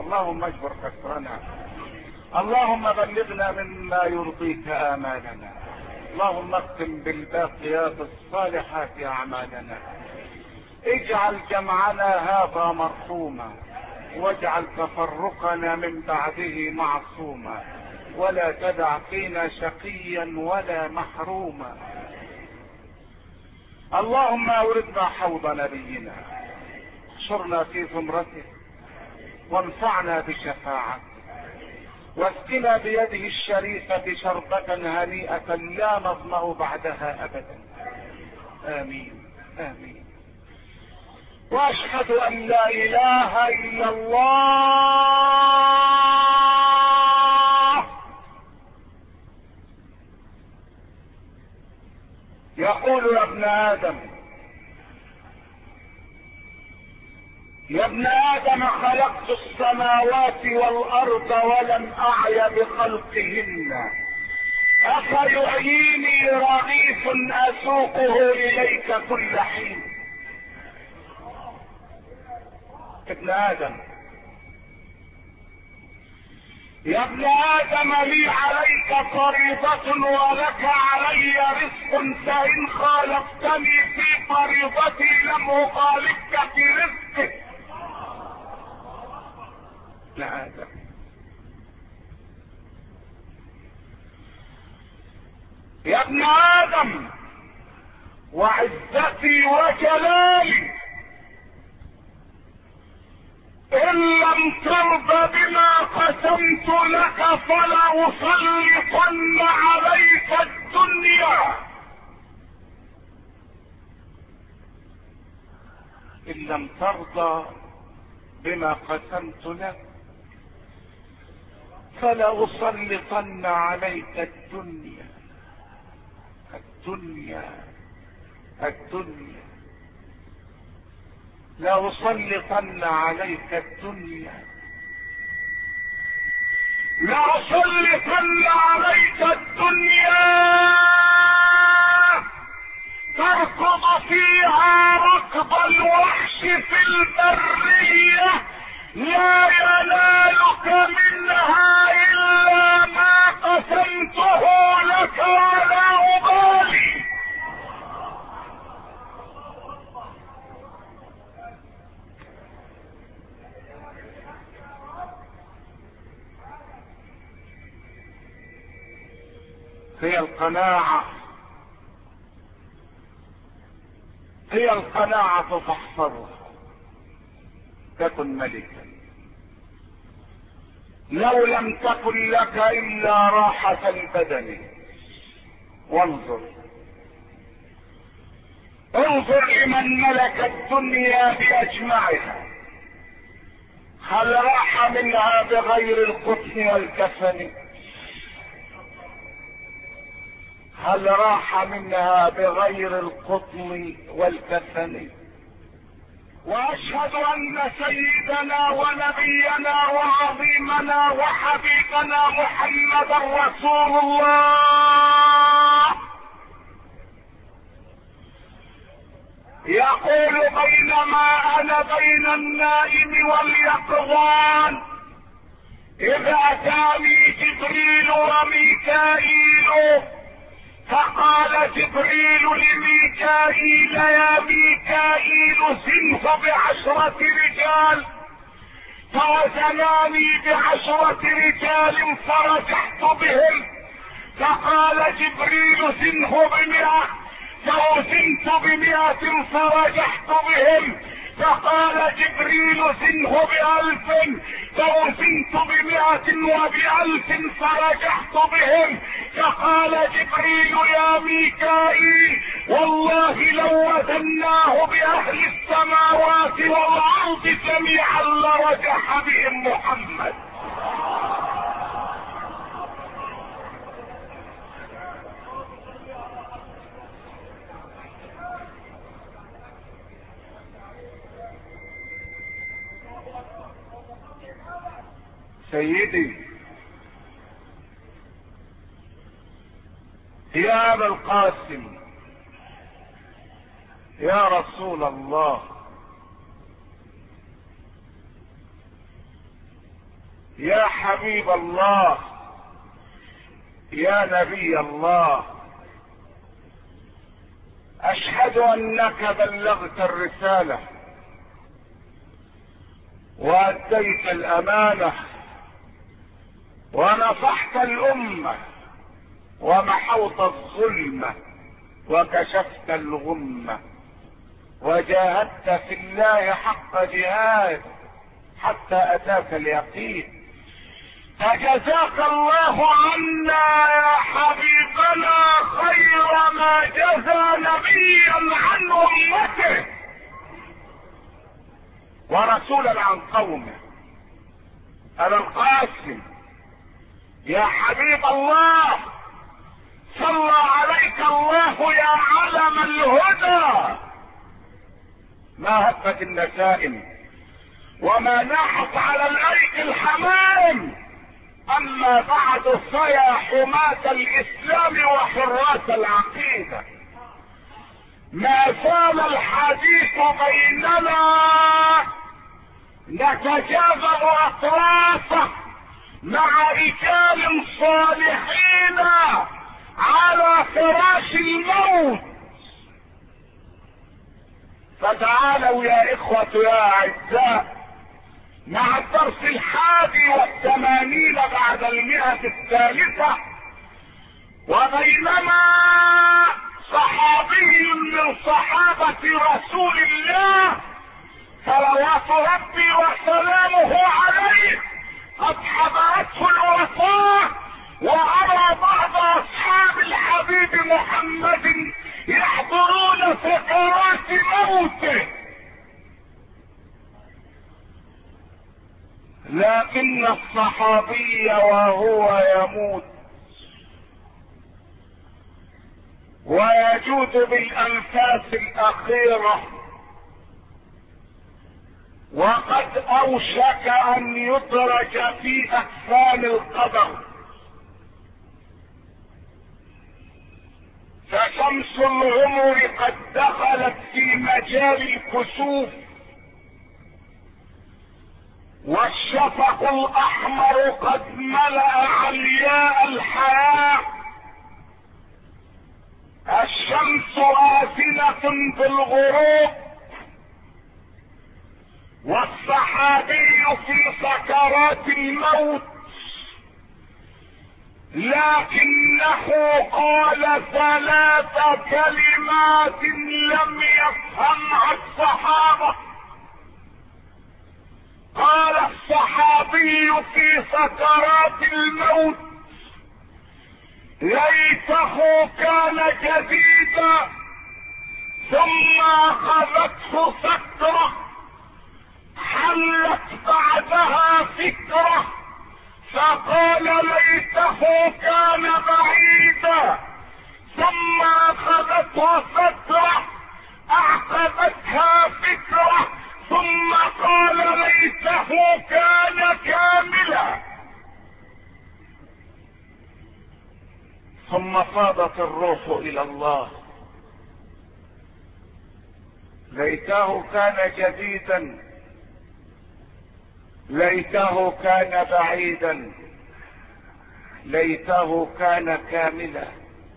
اللهم اجبر كسرنا، اللهم بلغنا مما يرضيك آمالنا، اللهم اختم بالباقيات الصالحات أعمالنا، اجعل جمعنا هذا مرحوما، واجعل تفرقنا من بعده معصوما، ولا تدع فينا شقيا ولا محروما. اللهم اوردنا حوض نبينا، احشرنا في زمرته، وانفعنا بشفاعته، واسقنا بيده الشريفة شربة هنيئة لا نظمأ بعدها ابدا. امين امين. واشهد ان لا اله الا الله. يقول يا ابن ادم، يا ابن ادم خلقت السماوات والارض ولم اعي بخلقهن، افيعيني رغيف اسوقه اليك كل حين. ابن ادم، يا ابن ادم لي عليك فريضة ولك علي رزق، فان خالفتني في فريضتي لم اخالفك في رزقك. ابن ادم، يا ابن ادم وعزتي وجلالي ان لم ترضى بما قسمت لك فلأسلطن عليك الدنيا. ان لم ترضى بما قسمت لك فلأسلطن عليك الدنيا. الدنيا الدنيا، لأسلطن عليك الدنيا، لأسلطن عليك الدنيا تركض فيها ركض الوحش في البرية، لا ينالك منها إلا ما قسمته لك ولا أبالي. هي القناعة، هي القناعة فاحفظها تكن ملكا. لو لم تكن لك إلا راحة البدن، وانظر انظر لمن ملك الدنيا بأجمعها، هل راح منها بغير القطن والكفن؟ هل راح منها بغير القطن والكفن؟ واشهد ان سيدنا ونبينا وعظيمنا وحبيبنا محمدا رسول الله يقول بينما انا بين النائم واليقظان اذ اتاني جبريل وميكائيل، فقال جبريل لميكائيل يا ميكائيل زنه ب10 رجال، فوزناني ب10 رجال فرجحت بهم، فقال جبريل زنه ب100، فوزنت ب100 فرجحت بهم، فقال جبريل زنه ب1000، فوزنت ب100 وب1000 فرجحت بهم، فقال جبريل يا ميكائيل والله لو وزناه بأهل السماوات والأرض جميعا لرجح بهم محمد. سيدي يا ابا القاسم يا رسول الله، يا حبيب الله، يا نبي الله، اشهد انك بلغت الرسالة واديت الامانة ونصحت الامة ومحوت الظلمة وكشفت الغمة وجاهدت في الله حق جهاد حتى اتاك اليقين. فجزاك الله عنا يا حبيبنا خير ما جزى نبيا عن امته ورسولا عن قومه. ابا القاسم يا حبيب الله، صلى عليك الله يا علم الهدى. ما هبت النسائم وما ناحت على الايدي الحمام. اما بعد فيا حماة الاسلام وحراس العقيدة، ما زال الحديث بيننا نتجاذب اطرافه مع رجال صالحين على فراش الموت. فتعالوا يا اخوة يا اعزاء مع الدرس 81 بعد 100. وبينما صحابي من صحابة رسول الله صلوات ربي وسلامه عليه قد حضرته الوفاة، وأرى بعض أصحاب الحبيب محمد يحضرون سكرات موته، لكن الصحابي وهو يموت ويجود بالأنفاس الأخيرة وقد أوشك أن يدرج في أكفان القبر، فشمس العمر قد دخلت في مجال الكسوف، والشفق الأحمر قد ملأ علياء الحياة، الشمس آذنة بالغروب، والصحابي في سكرات الموت، لكنه قال 3 كلمات لم يفهمها الصحابة. قال الصحابي في سكرات الموت: ليته كان جديدا. ثم اخذته فترة حلت بعدها فكرة فقال: ليته كان بعيدا. ثم اخذته فترة اعقبتها فكرة ثم قال: ليته كان كاملا. ثم فاضت الروح الى الله: ليته كان جديدا، ليته كان بعيدا، ليته كان كاملا،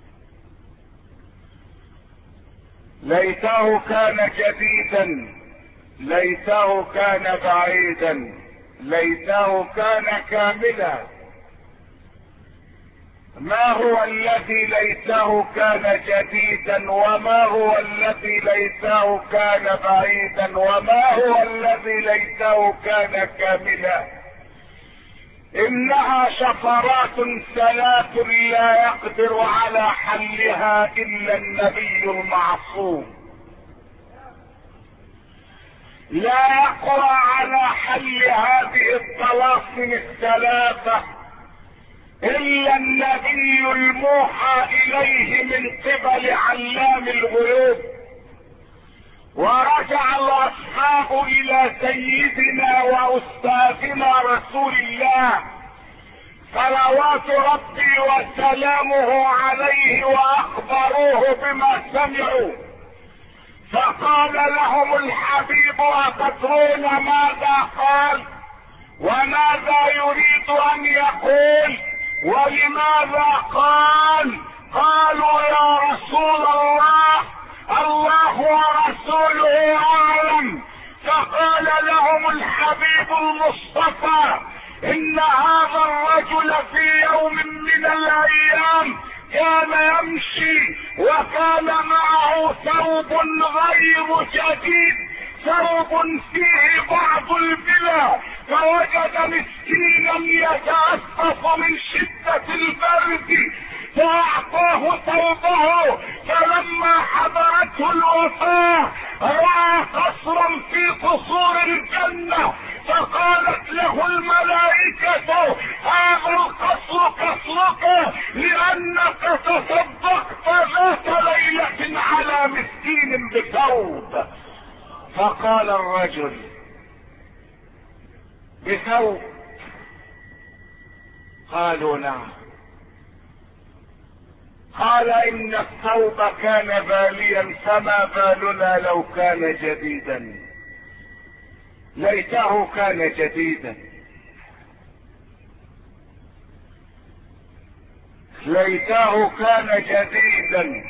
ليته كان جديدا، ليته كان بعيدا، ليته كان كاملا. ما هو الذي ليته كان جديدا، وما هو الذي ليته كان بعيدا، وما هو الذي ليته كان كاملا؟ انها شفرات 3 لا يقدر على حلها الا النبي المعصوم، لا يقوى على حل هذه الطلاسم 3 الا النبي الموحى اليه من قبل علام الغيوب. ورجع الاصحاب الى سيدنا واستاذنا رسول الله صلوات ربي وسلامه عليه واخبروه بما سمعوا، فقال لهم الحبيب: أتدرون ماذا قال وماذا يريد ان يقول ولماذا قال؟ قالوا يا رسول الله الله ورسوله اعلم. فقال لهم الحبيب المصطفى ان هذا الرجل في يوم من الايام كان يمشي وكان معه ثوب غير جديد، ثوب فيه بعض البلا، فوجد مسكينا يتأسف من شدة البرد فأعطاه ثوبه. فلما حضرته الوفاة رأى قصرا في قصور الجنة، فقالت له الملائكة هذا القصر قصرك لأنك تصدقت ذات ليلة على مسكين بثوب. فقال الرجل بثوب؟ قالوا نعم. قال ان الثوب كان باليا فما بالنا لو كان جديدا. ليته كان جديدا، ليته كان جديدا.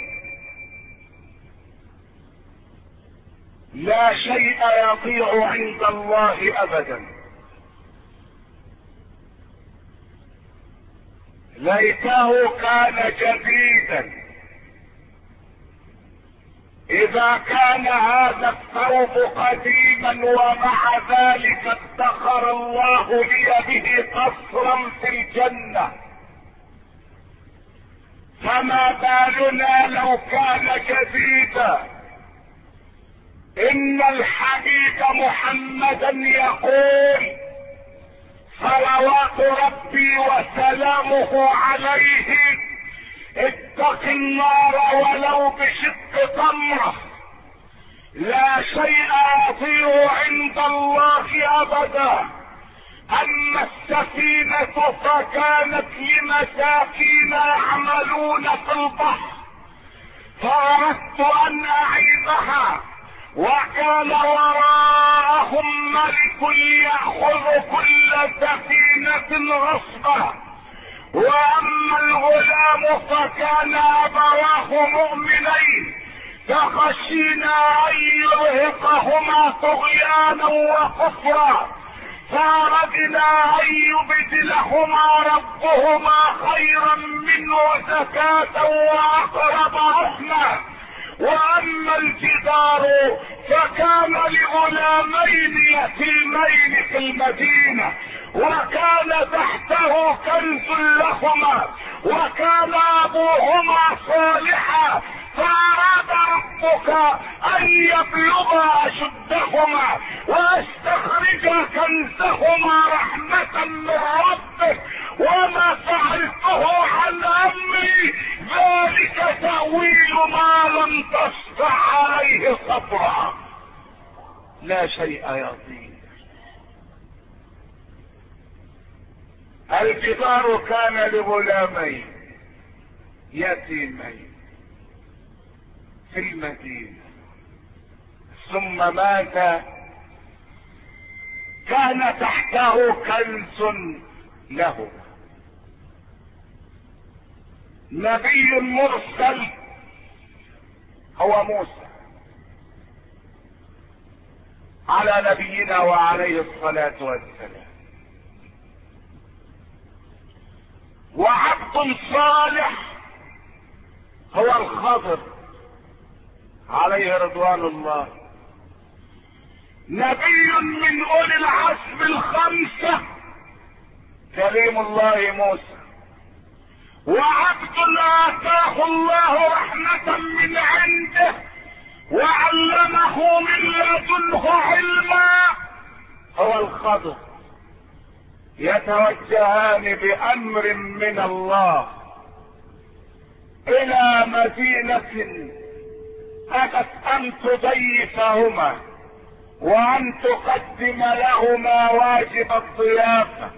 لا شيء يضيع عند الله ابدا. ليته كان جديدا. اذا كان هذا الثوب قديما ومع ذلك ادخر الله لي به قصرا في الجنة، فما بالنا لو كان جديدا. ان الحبيب محمدا يقول صلوات ربي وسلامه عليه اتق النار ولو بشق تمره. لا شيء يضيع عند الله ابدا. اما السفينة فكانت لمساكين يعملون في البحر فاردت ان اعيبها، وكان وراءهم ملك يأخذ كل سفينة غصبا. واما الغلام فكان ابواه مؤمنين فخشينا ان يرهقهما طغيانا وكفرا فاردنا ان يبدلهما ربهما خيرا منه زكاة واقرب رحمة. واما الجدار فكان لغلامين يتيمين في المدينة وكان تحته كنز لهما وكان ابوهما صالحا فاراد ربك ان يبلغا اشدهما ويستخرجا كنزهما رحمة من ربك وما فعلته عن امري ذلك تأويل ما لم تستطع عليه صبرا. لا شيء يضيع. الجدار كان لغلامين يتيمين في المدينة ثم مات. كان تحته كنز له. نبي مرسل هو موسى على نبينا وعليه الصلاة والسلام، وعبد صالح هو الخضر عليه رضوان الله. نبي من اولي العزم الخمسة كريم الله موسى، وعبد اتاه الله رحمة من عنده وعلمه من لدنه علما هو الخضر. يتوجهان بامر من الله الى مدينة اتت ان تضيفهما وان تقدم لهما واجب الضيافة،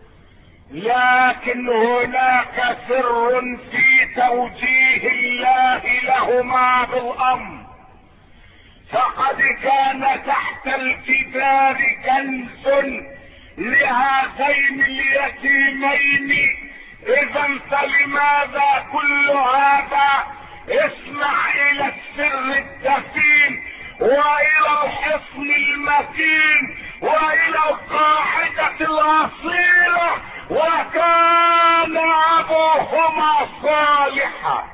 لكن هناك سر في توجيه الله لهما بالامر. فقد كان تحت الجدار كنز لهذين يتيمين. اذا فلماذا كل هذا؟ اسمع الى السر الدفين والى الحصن المتين والى القاعدة الاصيلة. وكان ابوهما صالحا.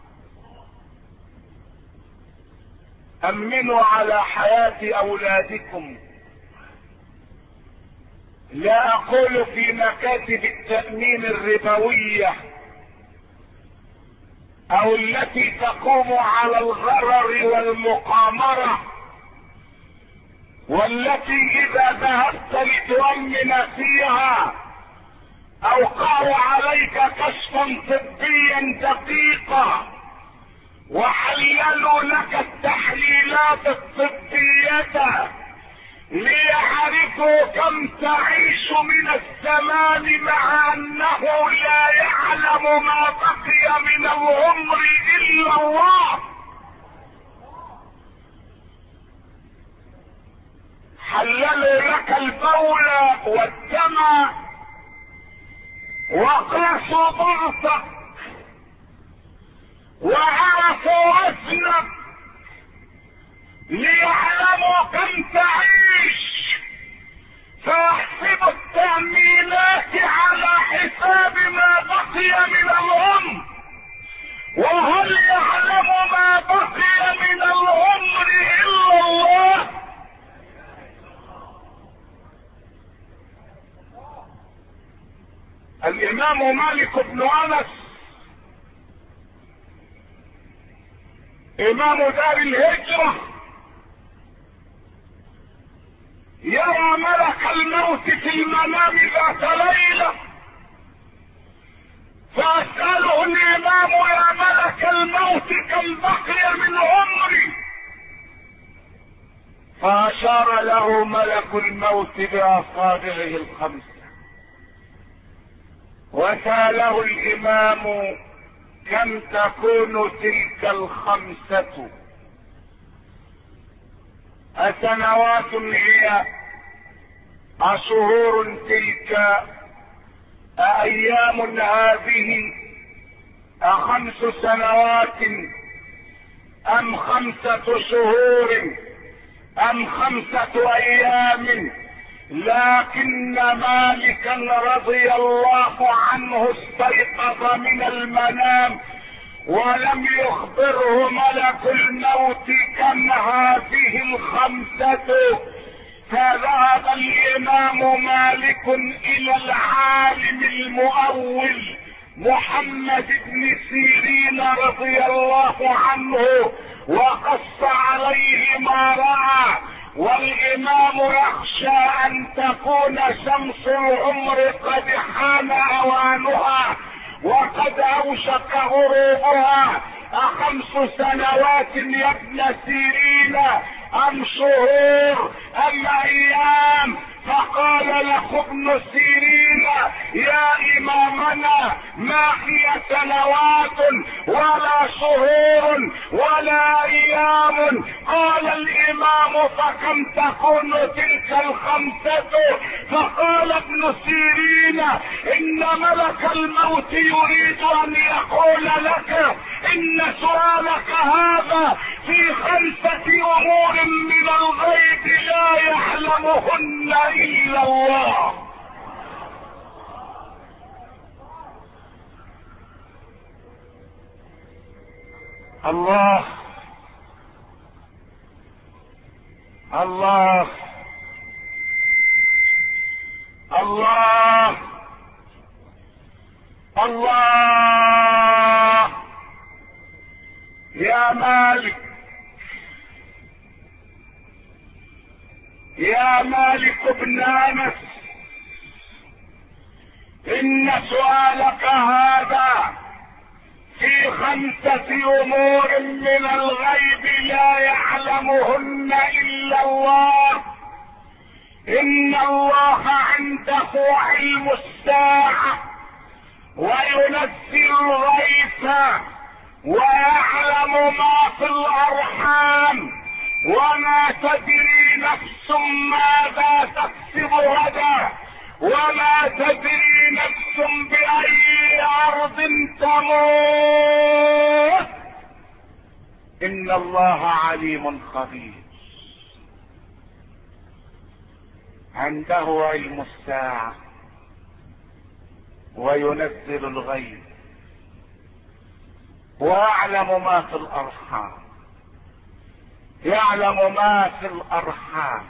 امنوا على حياة اولادكم. لا اقول في مكاتب التأمين الربوية او التي تقوم على الغرر والمقامرة، والتي اذا ذهبت لتؤمن فيها اوقعوا عليك كشفا طبيا دقيقا وحللوا لك التحليلات الطبية ليعرفوا كم تعيش من الزمان، مع انه لا يعلم ما بقي من العمر الا الله. حللوا لك البول والدم وقاسوا ضغطك وعرفوا وزنك ليعلموا كم تعيش، فيحسبوا التأمينات على حساب ما بقي من العمر. وهل يعلم ما بقي من العمر الا الله؟ الامام مالك بن انس امام دار الهجرة يرى ملك الموت في المنام ذات ليلة، فاسأله الامام: يا ملك الموت كم بقي من عمري؟ فاشار له ملك الموت باصابعه الخمسة، وسأله الامام: كم تكون تلك الخمسة؟ أسنوات هي؟ أشهور تلك؟ أأيام هذه؟ أ5 سنوات أم 5 شهور أم 5 أيام؟ لكن مالكا رضي الله عنه استيقظ من المنام ولم يخبره ملك الموت كم هذه ال5. فذهب الامام مالك الى العالم المؤول محمد بن سيرين رضي الله عنه وقص عليه ما رأى. والامام يخشى ان تكون شمس العمر قد حان اوانها وقد اوشك غروبها. أ5 سنوات يا ابن سيرين ام شهور ام ايام؟ فقال له ابن سيرين: يا امامنا، ما هي سنوات ولا شهور ولا ايام؟ قال الامام: فكم تكون تلك ال5؟ فقال ابن سيرين: ان ملك الموت يريد ان يقول لك ان سؤالك هذا في 5 امور من الغيب لا يعلمهن الا الله. الله الله الله الله. يا مالك، يا مالك بن انس، ان سؤالك هذا في 5 امور من الغيب لا يعلمهن الا الله. ان الله عنده علم الساعة وينزل الغيث ويعلم ما في الارحام وما تدري نفس ماذا تكسب غدا وما تدري نفس بأي أرض تموت، إن الله عليم خبير. عنده علم الساعة وينزل الغيث ويعلم ما في الأرحام، يعلم ما في الأرحام.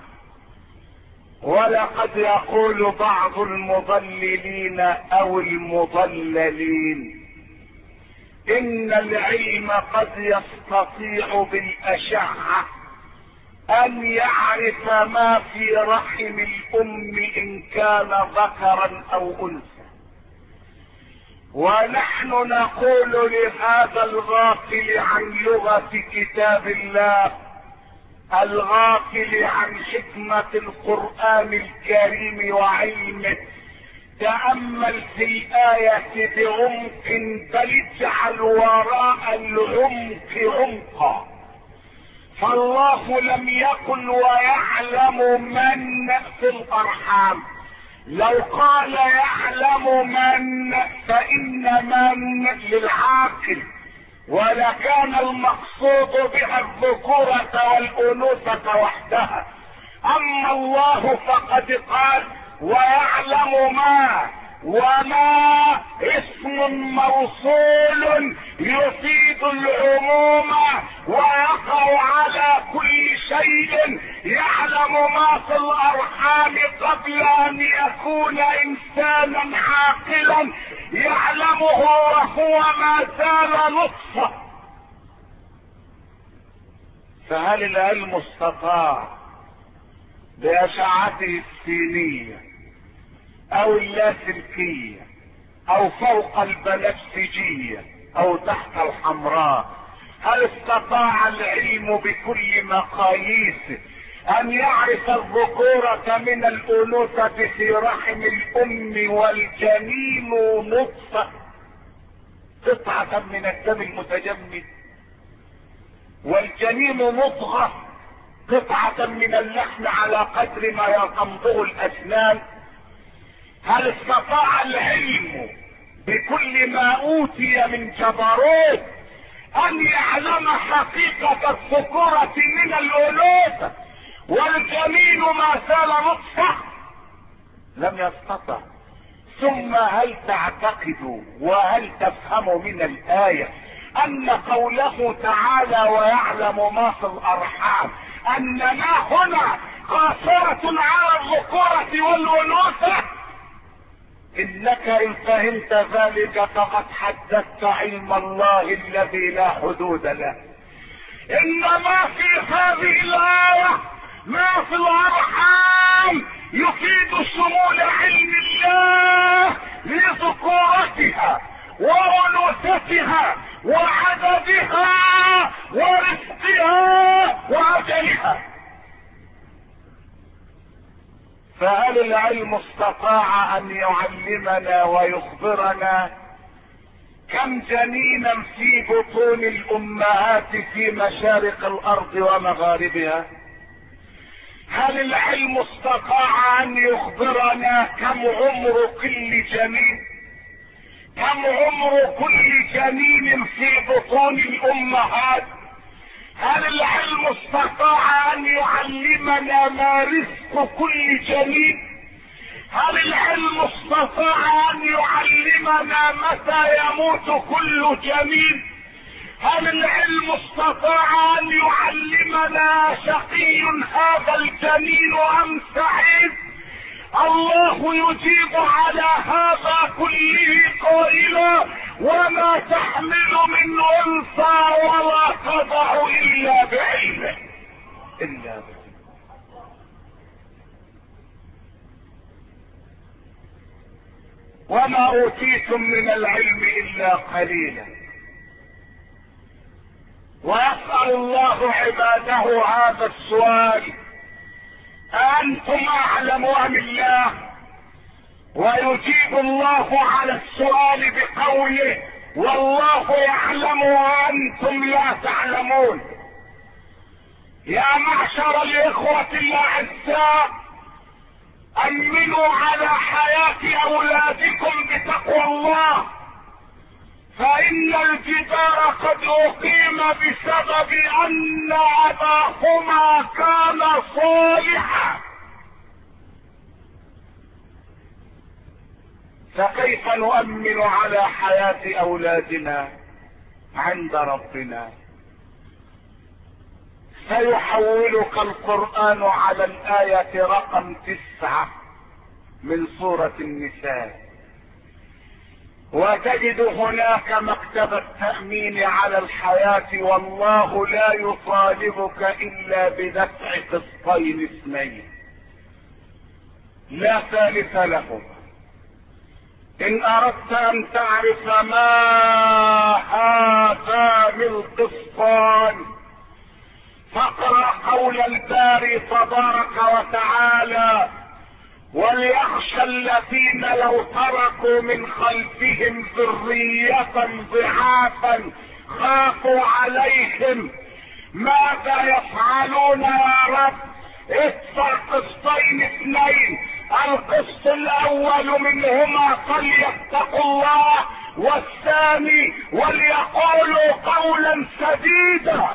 ولقد يقول بعض المضللين أو المضللين إن العلم قد يستطيع بالأشعة أن يعرف ما في رحم الأم إن كان ذكرا أو أنثى، ونحن نقول لهذا الغافل عن لغة كتاب الله، الغافل عن حكمة القرآن الكريم وعلمه، تأمل في الآية بعمق، بل اجعل وراء العمق عمقا. فالله لم يقل ويعلم من في الأرحام، لو قال يعلم من فإن من للعاقل، ولكان المقصود بها الذكورة والأنوثة وحدها. أما الله فقد قال ويعلم ما، وما اسم موصول يفيد العموم ويقع على كل شيء. يعلم ما في الأرحام قبل أن يكون إنسانا عاقلا، يعلمه وهو ما زال نطفة. فهل العلم استطاع بأشعته السينية او اللاسلكية او فوق البنفسجية او تحت الحمراء، هل استطاع العلم بكل مقاييسه ان يعرف الذكورة من الانوثة في رحم الام والجنين نطفة قطعة من الدم المتجمد، والجنين مضغة قطعة من اللحم على قدر ما تمضغ الاسنان؟ هل استطاع العلم بكل ما اوتي من جبروت ان يعلم حقيقة الذكورة من الانوثة والجنين ما زال نطفة؟ لم يستطع. ثم هل تعتقد وهل تفهم من الآية ان قوله تعالى ويعلم ما في الارحام اننا هنا قاصرة على الذكورة والانوثة؟ انك ان فهمت ذلك فقد حدثت علم الله الذي لا حدود له. انما في هذه الآية ما في الارحام يفيد شمول علم الله لذكورتها وانوثتها وعددها ورزقها واجلها. فهل العلم استطاع ان يعلمنا ويخبرنا كم جنينا في بطون الامهات في مشارق الارض ومغاربها؟ هل العلم استطاع ان يخبرنا كم عمر كل جنين؟ كم عمر كل جنين في بطون الامهات؟ هل العلم استطاع ان يعلمنا ما رزق كل جنين؟ هل العلم استطاع ان يعلمنا متى يموت كل جنين؟ هل العلم استطاع ان يعلمنا شقي هذا الجنين ام سعيد؟ الله يجيب على هذا كله قائلا وما تحمل من انثى ولا تضع الا بعلمه. الا بعلمه. وما اوتيتم من العلم الا قليلا. ويسأل الله عباده هذا السؤال: أنتم أعلم أم الله؟ ويجيب الله على السؤال بقوله: والله يعلم وأنتم لا تعلمون. يا معشر الإخوة الأعزاء، امنوا على حياة اولادكم بتقوى الله، فان الجدار قد اقيم بسبب ان اباهما كان صالحا. فكيف نؤمن على حياة اولادنا عند ربنا؟ سيحولك القرآن على الآية رقم 9 من سورة النساء، وتجد هناك مكتب التأمين على الحياة، والله لا يطالبك إلا بدفع قسطين اثنين لا ثالث لهما. إن أردت أن تعرف ما هذان القسطان فاقرأ قول الباري تبارك وتعالى: وليخشى الذين لو تركوا من خلفهم ذرية ضعافا خافوا عليهم ماذا يفعلون يا رب؟ ادفع قسطين اثنين، القسط الاول منهما فليتقوا الله، والثاني وليقولوا قولا سديدا.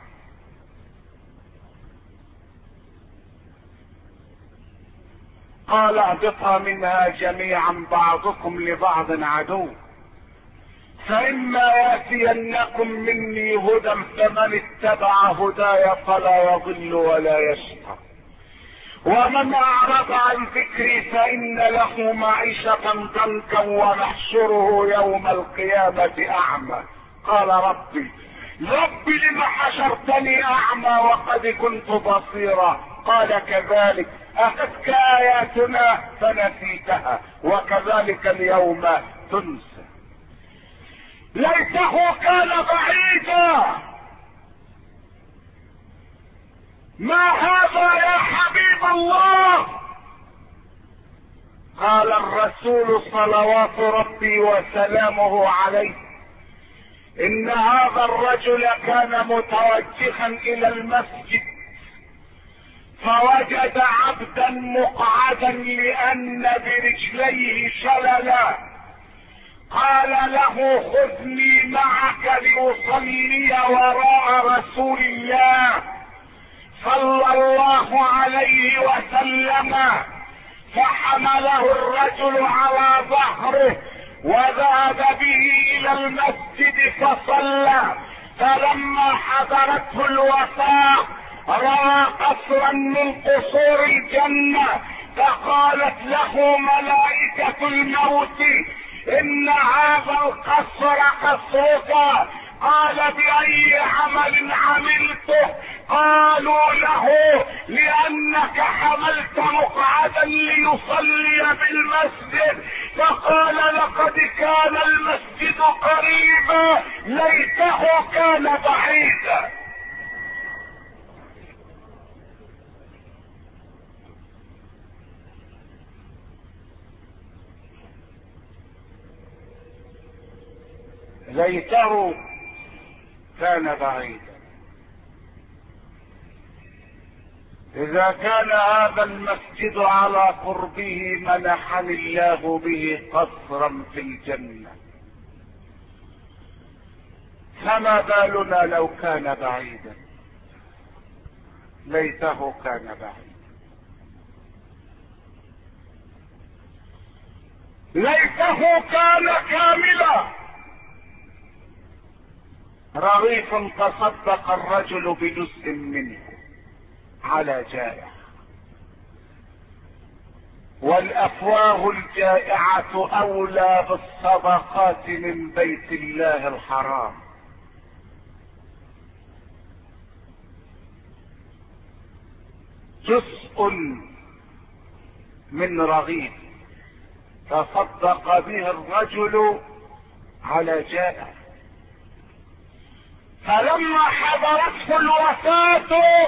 قال اهبطا منها جميعا بعضكم لبعض عدو، فإما يأتينكم مني هدى فمن اتبع هداي فلا يضل ولا يشقى، ومن أعرض عن ذكري فإن له معيشة ضنكا ونحشره يوم القيامة أعمى. قال ربي لم حشرتني أعمى وقد كنت بصيرا؟ قال كذلك أتتك آياتنا فنسيتها وكذلك اليوم تنسى. ليته كان بعيدا. ما هذا يا حبيب الله؟ قال الرسول صلوات ربي وسلامه عليه: إن هذا الرجل كان متوجها إلى المسجد فوجد عبدا مقعدا لأن برجليه شللا، قال له: خذني معك لأصلي وراء رسول الله صلى الله عليه وسلم. فحمله الرجل على ظهره وذهب به إلى المسجد فصلى. فلما حضرته الوفاة رأى قصرا من قصور الجنة، فقالت له ملائكة الموت: إن هذا القصر قصرك. قال: بأي عمل عملته؟ قالوا له: لأنك حملت مقعدا ليصلي بالمسجد. فقال: لقد كان المسجد قريبا، ليته كان بعيدا. ليته كان بعيدا. إذا كان هذا المسجد على قربه منحني الله به قصرا في الجنة، فما بالنا لو كان بعيدا؟ ليته كان بعيدا. ليته كان كاملا. رغيف تصدق الرجل بجزء منه على جائع، والافواه الجائعة اولى بالصدقات من بيت الله الحرام. جزء من رغيف تصدق به الرجل على جائع، فلما حضرته الوفاة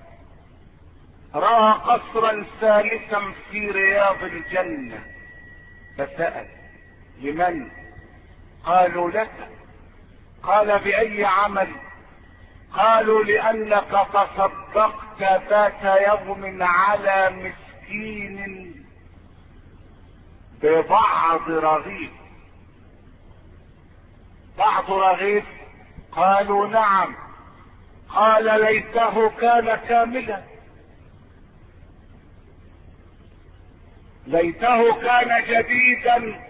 رأى قصرا ثالثا في رياض الجنة، فسأل: لمن؟ قالوا: لك. قال: بأي عمل؟ قالوا: لأنك تصدقت ذات يوم على مسكين ببعض رغيف. بعض رغيف؟ قالوا نعم. قال ليته كان كاملا، ليته كان جديدا،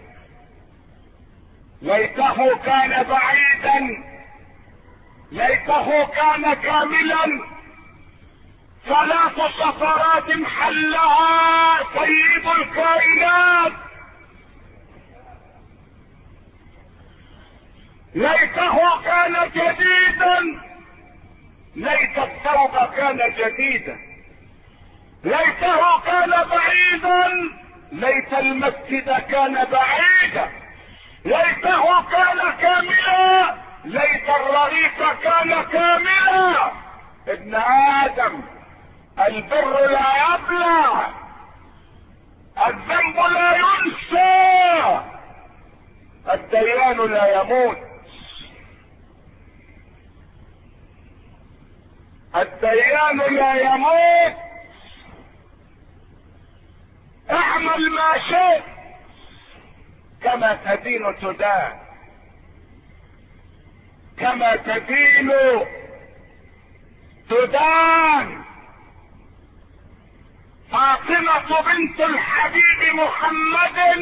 ليته كان بعيدا، ليته كان كاملا. 3 سفرات حلها سيد الكائنات. ليته كان جديدا، ليت الثوب كان جديدا، ليته كان بعيدا، ليت المسجد كان بعيدا، ليته كان كاملا، ليت الرغيف كان كاملا. ابن آدم، البر لا يبلى، الذنب لا ينسى، الديان لا يموت، الديان لا يموت. اعمل ما شئت، كما تدين تدان، كما تدين تدان. فاطمة بنت الحبيب محمد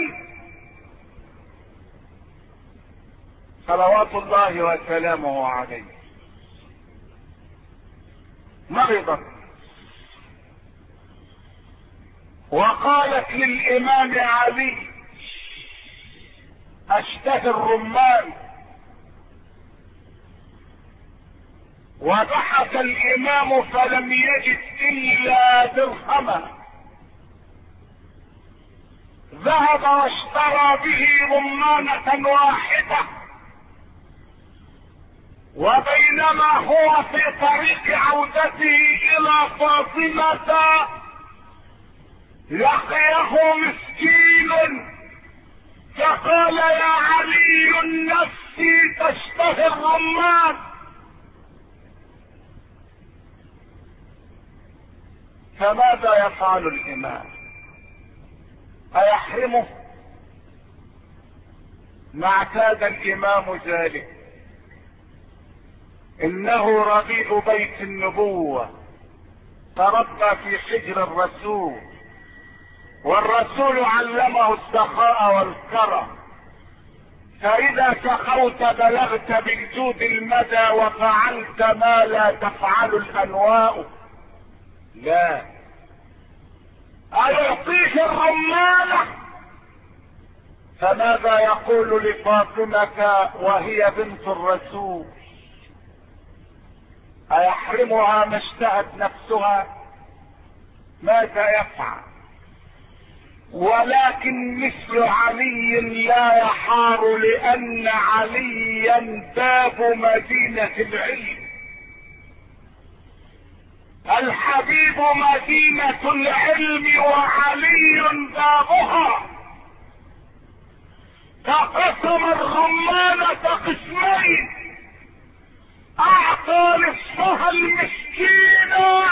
صلوات الله وسلامه عليه مرضت، وقالت للامام علي اشتهي الرمان. وبحث الامام فلم يجد الا درهما، ذهب واشترى به رمانة واحدة. وبينما هو في طريق عودته الى فاطمة لقيه مسكين فقال يا علي نفسي تشتهي الرمان. فماذا يفعل الامام؟ ايحرمه؟ ما اعتاد الامام ذلك، انه ربيع بيت النبوة، تربى في حجر الرسول، والرسول علمه السخاء والكرم. فاذا سخوت بلغت بالجود المدى وفعلت ما لا تفعل الانواء. لا، ايعطيك الرمانة؟ فماذا يقول لفاطمة وهي بنت الرسول؟ ايحرمها ما اشتهت نفسها؟ ماذا يفعل؟ ولكن مثل علي لا يحار، لان عليا باب مدينة العلم، الحبيب مدينة العلم وعلي بابها. فقسم الرمانة قسمين، اعطى نصفها المسكين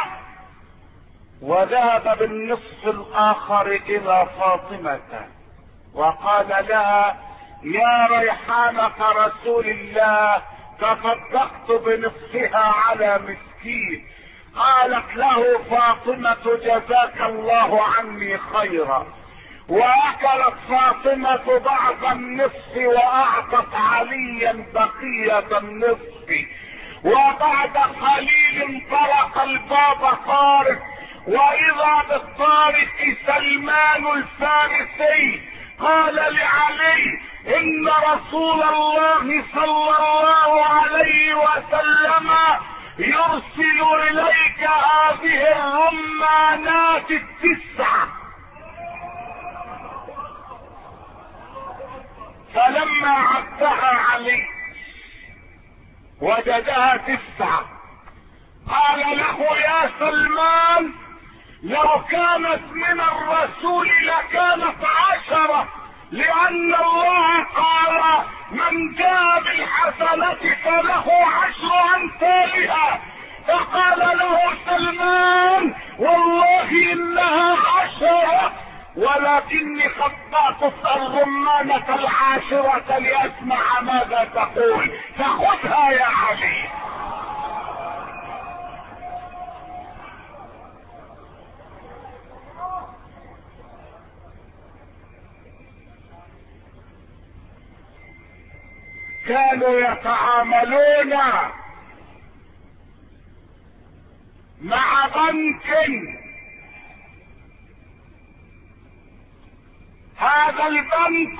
وذهب بالنصف الاخر الى فاطمة وقال لها يا ريحانة رسول الله تصدقت بنصفها على مسكين. قالت له فاطمة جزاك الله عني خيرا. واكلت فاطمة بعض النصف واعطت عليا بقية النصف. وبعد قليل انطلق الباب طارق، واذا بالطارق سلمان الفارسي قال لعلي ان رسول الله صلى الله عليه وسلم يرسل اليك هذه الرمانات 9. فلما عدها علي وجدها 9 قال له يا سلمان لو كانت من الرسول لكانت 10، لان الله قال من جاء بالحسنة فله 10 امثالها. فقال له سلمان والله انها 10. ولكني خطأت الرمانة العاشرة لأسمع ماذا تقول، فخذها يا علي. كانوا يتعاملون مع بنك، هذا البنك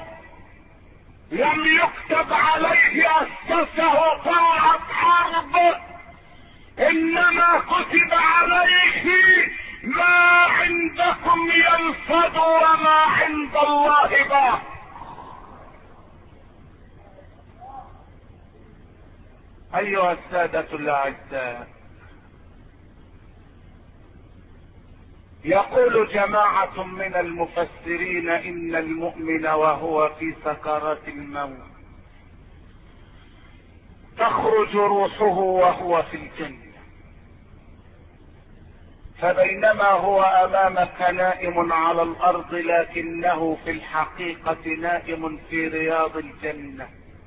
لم يكتب عليه أسسه طاعة حرب، إنما كتب عليه ما عندكم ينفد وما عند الله باق. أيها السادة الأعزاء، يقول جماعة من المفسرين إن المؤمن وهو في سكرات الموت تخرج روحه وهو في الجنة، فبينما هو أمامك نائم على الأرض لكنه في الحقيقة نائم في رياض الجنة.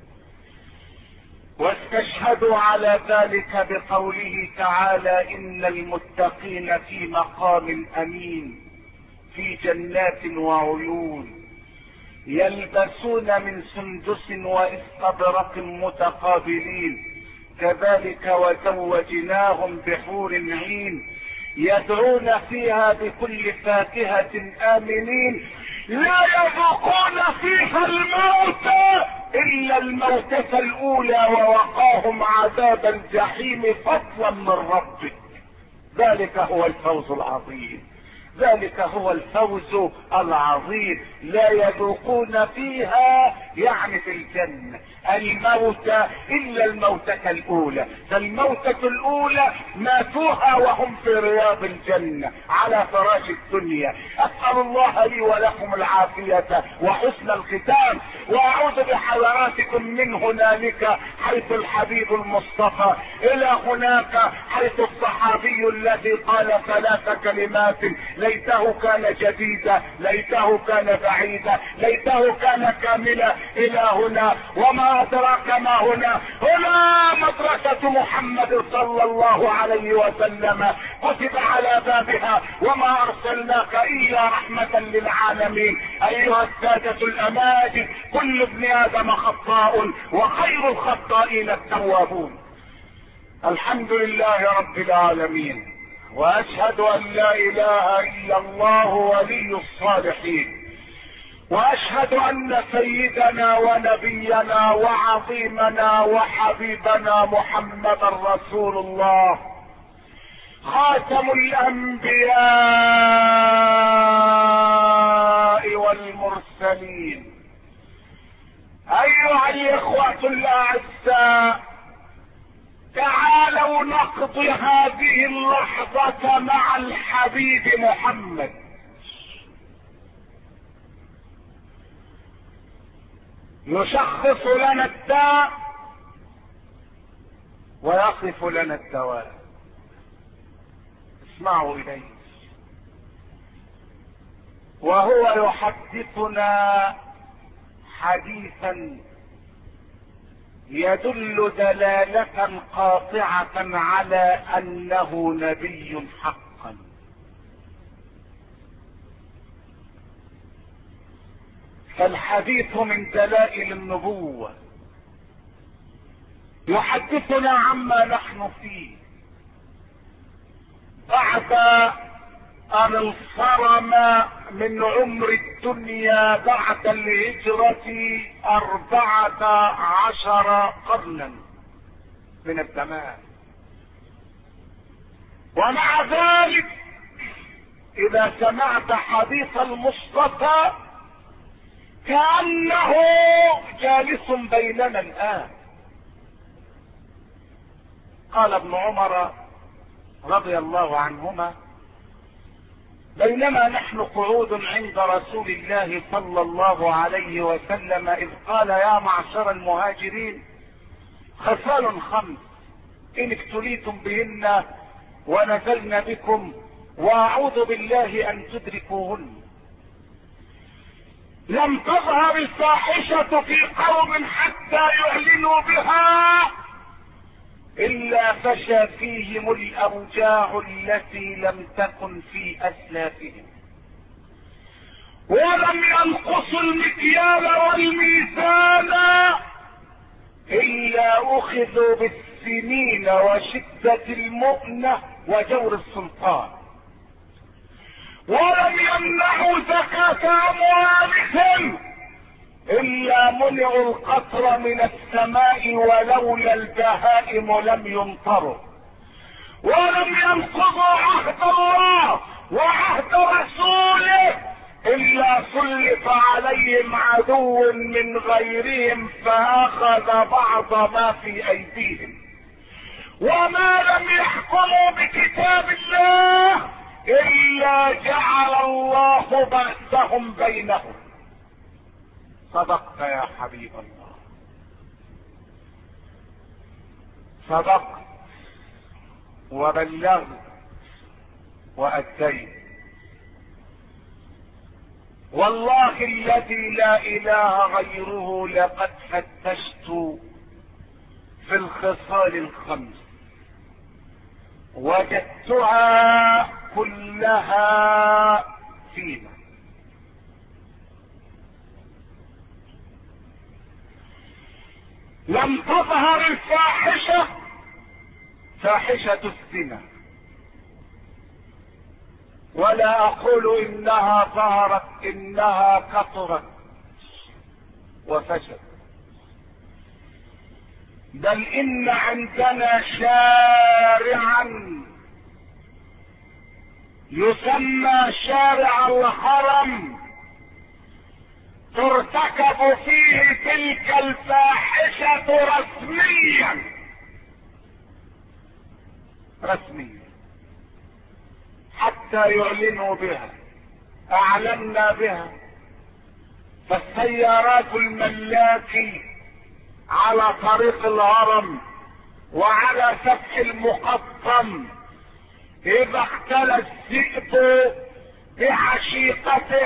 واستشهدوا على ذلك بقوله تعالى إن المتقين في مقام أمين في جنات وعيون يلبسون من سندس واستبرق متقابلين كذلك وزوجناهم بحور عين يدعون فيها بكل فاكهة آمنين لا يذوقون فيها الموت إلا الموتة الأولى ووقاهم عذاب الجحيم فضلا من ربك. ذلك هو الفوز العظيم، ذلك هو الفوز العظيم. لا يذوقون فيها يعني في الجنة الموت إلا الموتة الأولى، فالموتة الأولى ماتوها وهم في رياض الجنة على فراش الدنيا. أسأل الله لي ولكم العافية وحسن الختام، وأعوذ بحضراتكم من هنالك حيث الحبيب المصطفى إلى هناك حيث الصحابي الذي قال 3 كلمات ليته كان جديدا، ليته كان بعيدا، ليته كان كاملا، إلى هنا وما أدراك ما هنا. هنا مدرسة محمد صلى الله عليه وسلم كتب على بابها وما أرسلناك إلا رحمة للعالمين. أيها السادة الأماجد، كل ابن آدم خطاء وخير الخطائين التوابون. الحمد لله رب العالمين، واشهد ان لا اله الا الله ولي الصالحين، واشهد ان سيدنا ونبينا وعظيمنا وحبيبنا محمدا رسول الله خاتم الانبياء والمرسلين. ايها الاخوة الاعزاء، تعالوا نقضي هذه اللحظة مع الحبيب محمد. يشخص لنا الداء ويصف لنا الدواء. اسمعوا إليه وهو يحدثنا حديثا يدل دلالة قاطعة على أنه نبي حقا. فالحديث من دلائل النبوة، يحدثنا عما نحن فيه بعد أن انصرم من عمر الدنيا بعد الهجرة 14 قرنا من الزمان. ومع ذلك إذا سمعت حديث المصطفى كأنه جالس بيننا الآن. قال ابن عمر رضي الله عنهما: بينما نحن قعود عند رسول الله صلى الله عليه وسلم إذ قال: يا معشر المهاجرين، خصال 5 إن ابتليتم بهن ونزلن بكم وأعوذ بالله أن تدركوهن. لم تظهر الفاحشة في قوم حتى يعلنوا بها إلا فشى فيهم الأوجاع التي لم تكن في أسلافهم، ولم ينقصوا المكيال والميزان إلا أخذوا بالسنين وشدة المؤنة وجور السلطان، ولم يمنعوا زكاة أموالهم إلا منعوا القطر من السماء ولولا البهائم لم يمطروا، ولم ينقضوا عهد الله وعهد رسوله إلا سلط عليهم عدو من غيرهم فأخذ بعض ما في أيديهم، وما لم يحكموا بكتاب الله إلا جعل الله بأسهم بينهم. صدقت يا حبيب الله، صدقت وبلغت وأديت، والله الذي لا إله غيره لقد فتشت في الخصال الخمس وجدتها كلها فينا. لم تظهر الفاحشة فاحشة الزنا، ولا اقول انها ظهرت، انها كثرت وفشت، بل ان عندنا شارعا يسمى شارع الحرم ترتكب فيه تلك الفاحشة رسميا حتى يعلنوا بها. اعلنا بها، فالسيارات الملاكي على طريق الهرم وعلى سفح المقطم اذا اختلى الذئب بحشيقته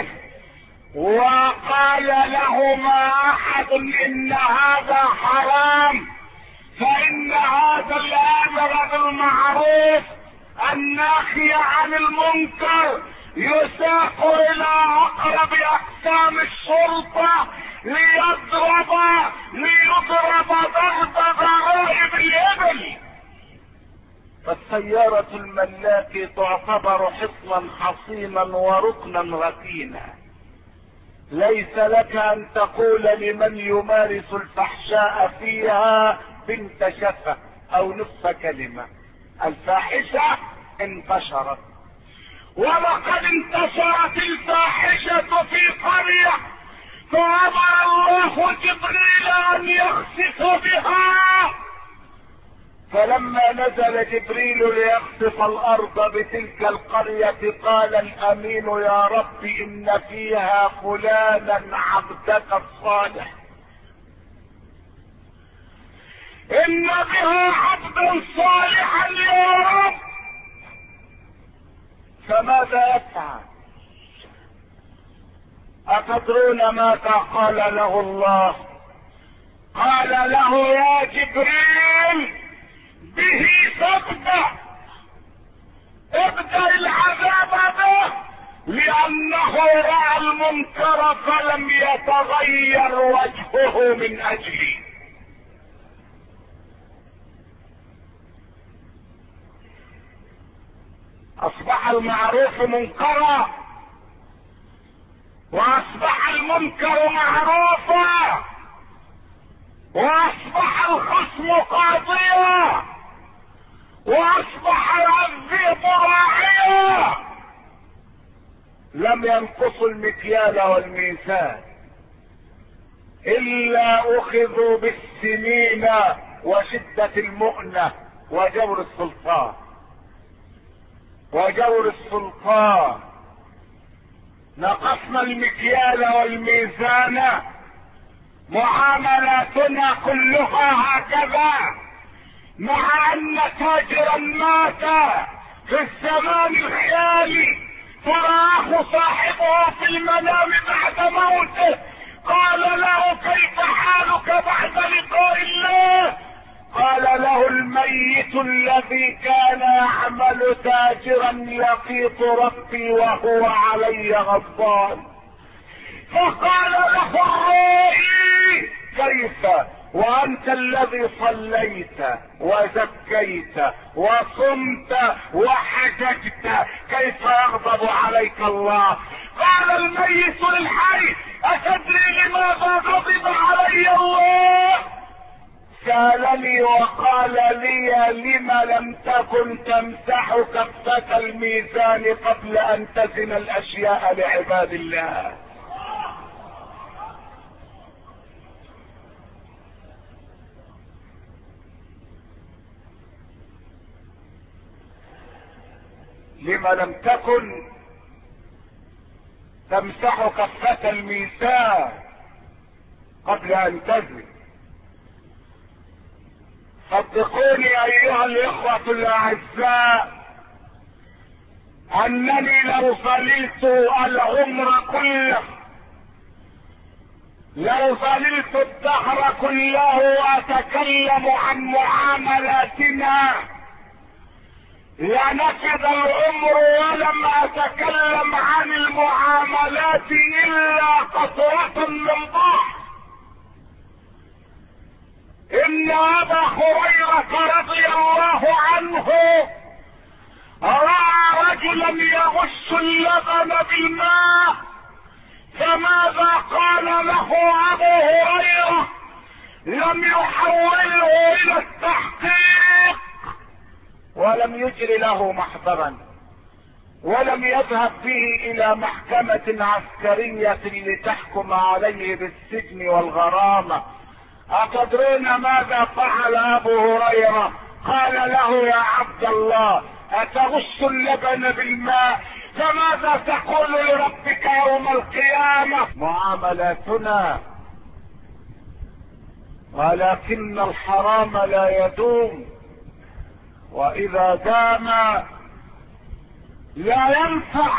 وقال لهما احد ان هذا حرام، فان هذا الامر بالمعروف الناهي عن المنكر يساق الى اقرب اقسام الشرطة ليضرب ضرب ضرائب الابل. فالسيارة الملاكي تعتبر حصنا حصينا وركنا ركينا، ليس لك ان تقول لمن يمارس الفحشاء فيها بنت شفة او نصف كلمة. الفاحشة انتشرت، ولقد انتشرت الفاحشة في قرية فأمر الله جبريل ان يخسف بها، فلما نزل جبريل ليخسف الارض بتلك القرية قال الامين يا رب ان فيها فلانا عبدك الصالح، ان بها عبدا صالحا يا رب، فماذا يفعل؟ أتدرون ماذا قال له الله؟ قال له يا جبريل به ابدأ العذاب به، لأنه رأى المنكر فلم يتغير وجهه من أجله. أصبح المعروف منكرا واصبح المنكر معروفا واصبح الخصم قاضيا واصبح الذئب راعيا. لم ينقصوا المكيال والميزان الا اخذوا بالسنين وشدة المؤنة وجور السلطان. نقصنا المكيال والميزان، معاملاتنا كلها هكذا، مع ان تاجرا مات في الزمان الخيالي فرآه صاحبه في المنام بعد موته، قال له كيف حالك بعد لقاء الله؟ قال له الميت الذي كان يعمل تاجرا لقيت ربي وهو علي غضبان. فقال له الرائي كيف وانت الذي صليت وزكيت وصمت وحججت كيف يغضب عليك الله؟ قال الميت للحي اتدري لماذا غضب علي الله؟ سألني وقال لي لم لم تكن تمسح كفة الميزان قبل ان تزن الاشياء لعباد الله. لما لم تكن تمسح كفة الميزان قبل ان تزن. صدقوني ايها الاخوة الاعزاء انني لو ظللت العمر كله، لو ظللت الدهر كله اتكلم عن معاملاتنا لنفذ العمر ولم اتكلم عن المعاملات الا قطرة من بحر. ان ابا هريرة رضي الله عنه راى رجلا يغش اللبن بالماء، فماذا قال له ابو هريرة؟ لم يحوله الى التحقيق ولم يجر له محضرا ولم يذهب به الى محكمة عسكرية لتحكم عليه بالسجن والغرامة. أتدرون ماذا فعل أبو هريرة؟ قال له يا عبد الله أتغش اللبن بالماء؟ فماذا تقول لربك يوم القيامة؟ معاملاتنا ولكن الحرام لا يدوم، وإذا دام لا ينفع.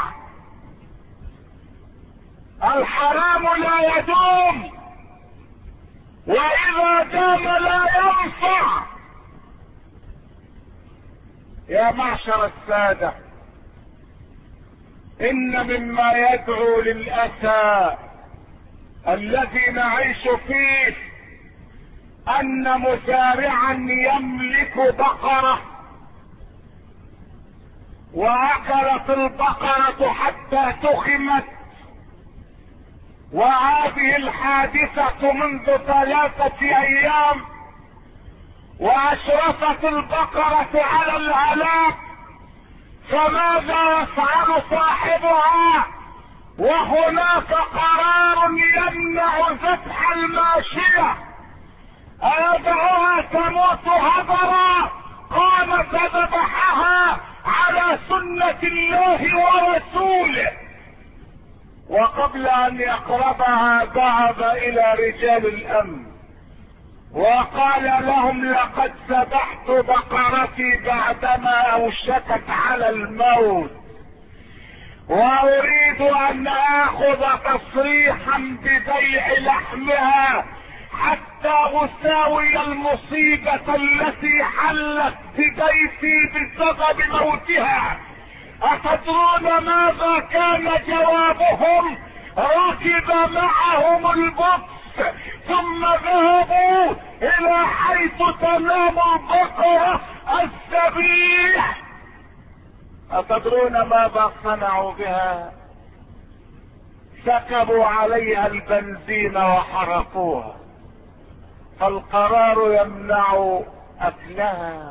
الحرام لا يدوم واذا دام لا ينفع. يا معشر السادة، ان مما يدعو للاسى الذي نعيش فيه ان مزارعا يملك بقرة واكلت البقرة حتى تخمت، وهذه الحادثة منذ 3 ايام، واشرفت البقرة على الهلاك، فماذا يفعل صاحبها وهناك قرار يمنع ذبح الماشية؟ أيدعوها تموت هدرا؟ قام فذبحها على سنة الله ورسوله، وقبل ان يقربها ذهب الى رجال الامن وقال لهم لقد ذبحت بقرتي بعدما اوشكت على الموت، واريد ان اخذ تصريحا ببيع لحمها حتى اساوي المصيبة التي حلت ببيتي بسبب موتها. أتدرون ماذا كان جوابهم؟ ركب معهم البطس ثم ذهبوا الى حيث تنام البقرة الذبيح. أتدرون ماذا صنعوا بها؟ سكبوا عليها البنزين وحرقوها، فالقرار يمنع اكلها.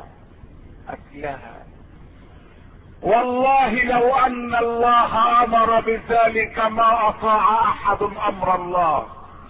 والله لو ان الله امر بذلك ما اطاع احد امر الله.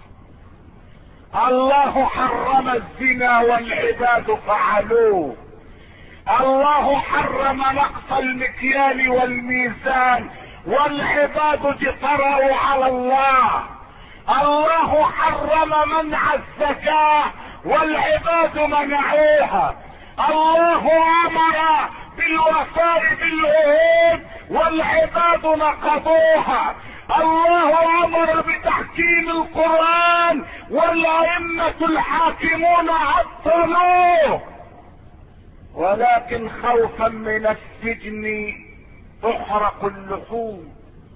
الله حرم الزنا والعباد فعلوه، الله حرم نقص المكيال والميزان والعباد اجترأوا على الله، الله حرم منع الزكاة والعباد منعوها، الله امر بالوفاء بالعهود والعباد نقضوها. الله امر بتحكيم القرآن والائمة الحاكمون عطلوه، ولكن خوفا من السجن تحرق اللحوم،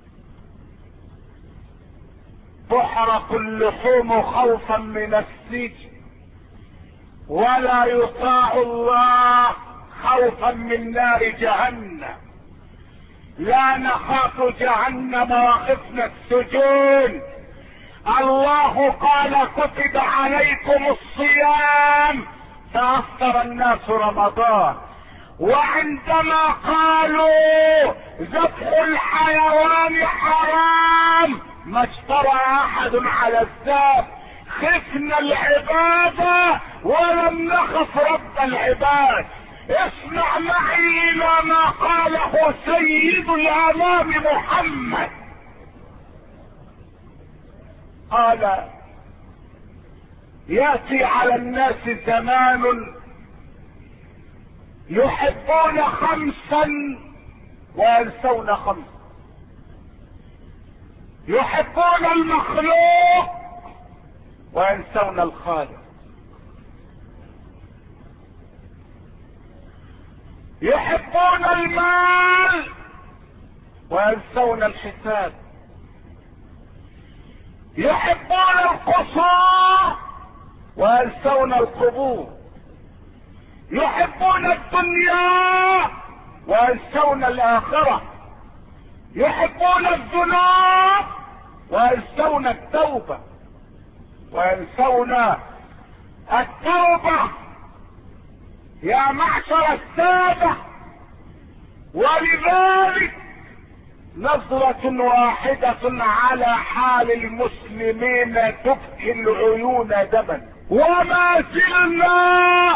تحرق اللحوم خوفا من السجن، ولا يطاع الله خوفا من نار جهنم. لا نخاف جهنم وخفنا السجون. الله قال كتب عليكم الصيام فأفطر الناس رمضان، وعندما قالوا ذبح الحيوان حرام ما اجترى احد على الذبح، خفنا العبادة ولم نخف رب العباد. اسمع معي الى ما قاله سيد الانام محمد، قال ياتي على الناس زمان يحبون خمسا وينسون خمسا، يحبون المخلوق وينسون الخالق، يحبون المال وينسون الحساب، يحبون القصور وينسون القبور، يحبون الدنيا وينسون الآخرة، يحبون الذنوب وينسون التوبة، وينسون التوبة يا معشر السادة. ولذلك نظرة واحدة على حال المسلمين تبكي العيون دما، وما زلنا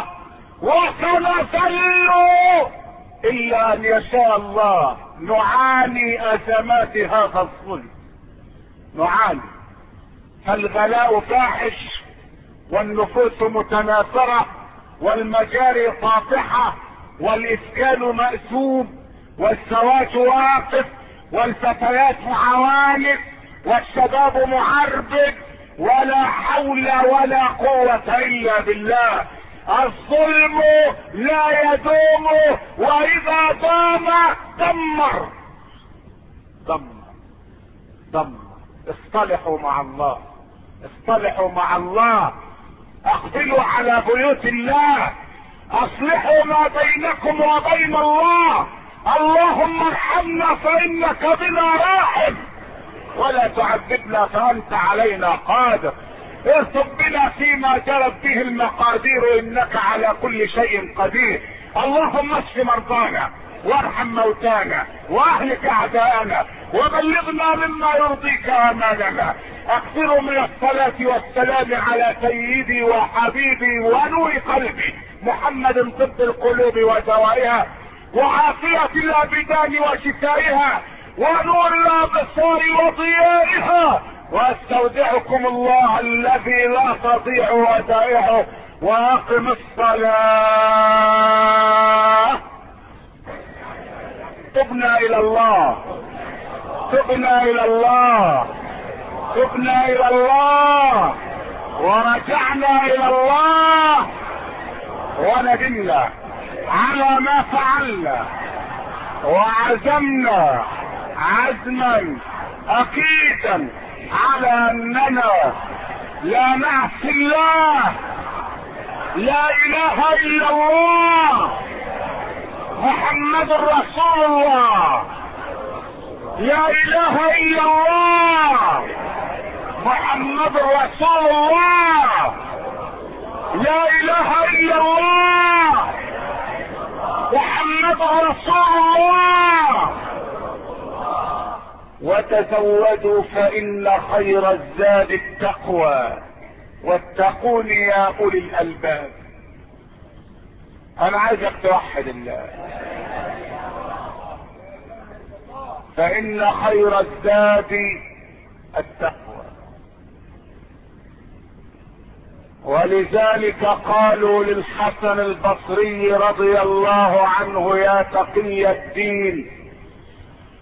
وسنظل الا ان يشاء الله نعاني ازمات هذا الظلم، نعاني. فالغلاء فاحش والنفوس متناثرة والمجاري طافحة والاسكان مأسوم والزواج واقف والفتيات عوانف والشباب معربد، ولا حول ولا قوة الا بالله. الظلم لا يدوم، واذا دام دمر دمر دمر. اصطلحوا مع الله، اصطلحوا مع الله، اقبلوا على بيوت الله، اصلحوا ما بينكم وبين الله. اللهم ارحمنا فانك بنا راحم، ولا تعذبنا فانت علينا قادر. ارتب بنا فيما جرت به المقادير انك على كل شيء قدير. اللهم اشف مرضانا وارحم موتانا واهلك اعداءنا وبلغنا مما يرضيك امالنا. اكثروا من الصلاة والسلام على سيدي وحبيبي ونور قلبي محمد، طب القلوب ودوائها وعافية الابدان وشفائها ونور الابصار وضيائها. واستودعكم الله الذي لا تضيع ودائعه، واقم الصلاة. تبنا الى الله، تبنا الى الله، تبنا الى الله، ورجعنا الى الله، وندمنا على ما فعلنا، وعزمنا عزما اكيدا على اننا لا نعصي الله. لا اله الا الله محمد رسول الله، لا اله الا الله محمد رسول الله، لا اله الا الله محمد رسول الله. وتزودوا فإن خير الزاد التقوى واتقون يا أولي الألباب. أنا عايزك توحد الله. فإن خير الزاد التقوى، ولذلك قالوا للحسن البصري رضي الله عنه يا تقي الدين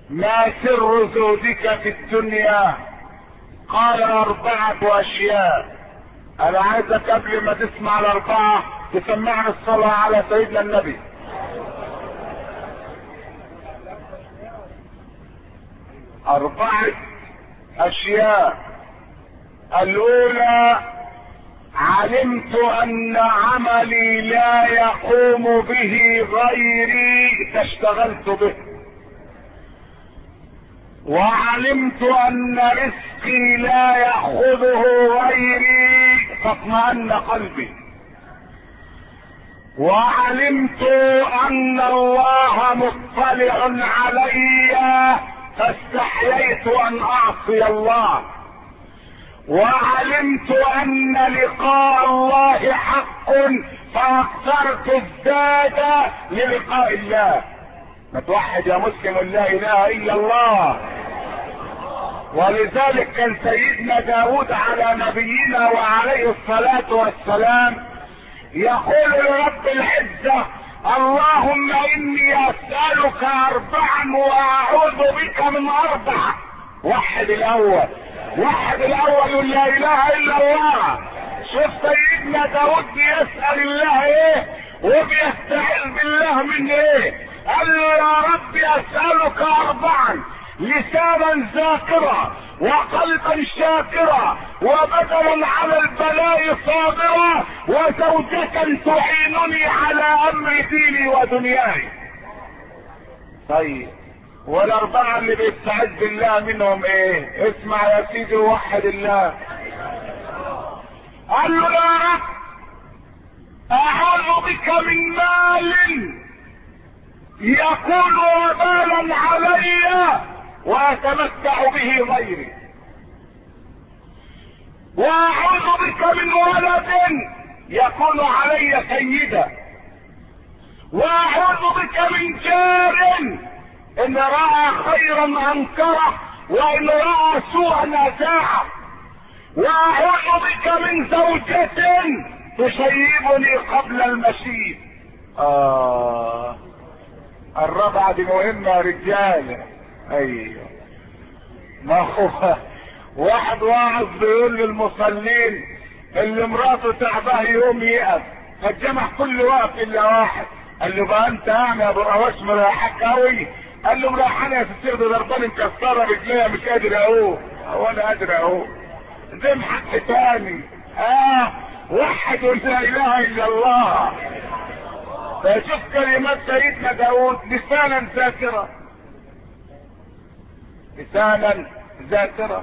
ما سر زهدك في الدنيا؟ قال 4 أشياء. انا عايزك قبل ما تسمع ال4 تسمعني الصلاة على سيدنا النبي. 4 أشياء. الاولى: علمت ان عملي لا يقوم به غيري فاشتغلت به، وعلمت ان رزقي لا ياخذه غيري فاطمأن قلبي، وعلمت ان الله مطلع علي فاستحييت ان اعصي الله، وعلمت ان لقاء الله حق فاخترت الزاد للقاء الله. ما توحد يا مسلم لا اله الا الله. ولذلك كان سيدنا داود على نبينا وعليه الصلاة والسلام يقول لرب العزة: اللهم اني اسألك 4 واعوذ بك من 4. وحد الاول يقول لا اله الا الله. شوف سيدنا داود بيسأل الله ايه وبيستعيذ بالله من ايه. قال له: يا رب اسألك 4: لسانا ذاكرا، وقلبا شاكرا، وبدنا على البلاء صابرا، وزوجة تعينني على امر ديني ودنياي. طيب وال4 اللي بيستعذ بالله منهم ايه؟ اسمع يا سيدي ووحد الله. قال له: يا رب اعوذ بك من مال يكون وبالا علي واتمتع به غيري، واعوذ بك من ولد يكون علي سيدا، واعوذ بك من جار ان راى خيرا انكره وان راى سوءا ازاعه، واعوذ بك من زوجة تشيبني قبل المشيب. 4 دي مهمة يا رجالة. ايوه، ما هو واحد واعظ بيقول للمصلين اللي مراته تعباه يوم يقف فالجمع كل وقت الا واحد. قال له: بقى انت يعني يا ابو رواش مريحك قوي؟ قال له: مريحاني يا ستير، ده ضرباني مكسره رجليا مش قادر اقوم. وانا قادر اقوم زي حق تاني. وحد لا اله الا الله. فشوف كلمات سيدنا داود: لسانا ذاكرا، لسانا ذاكرا،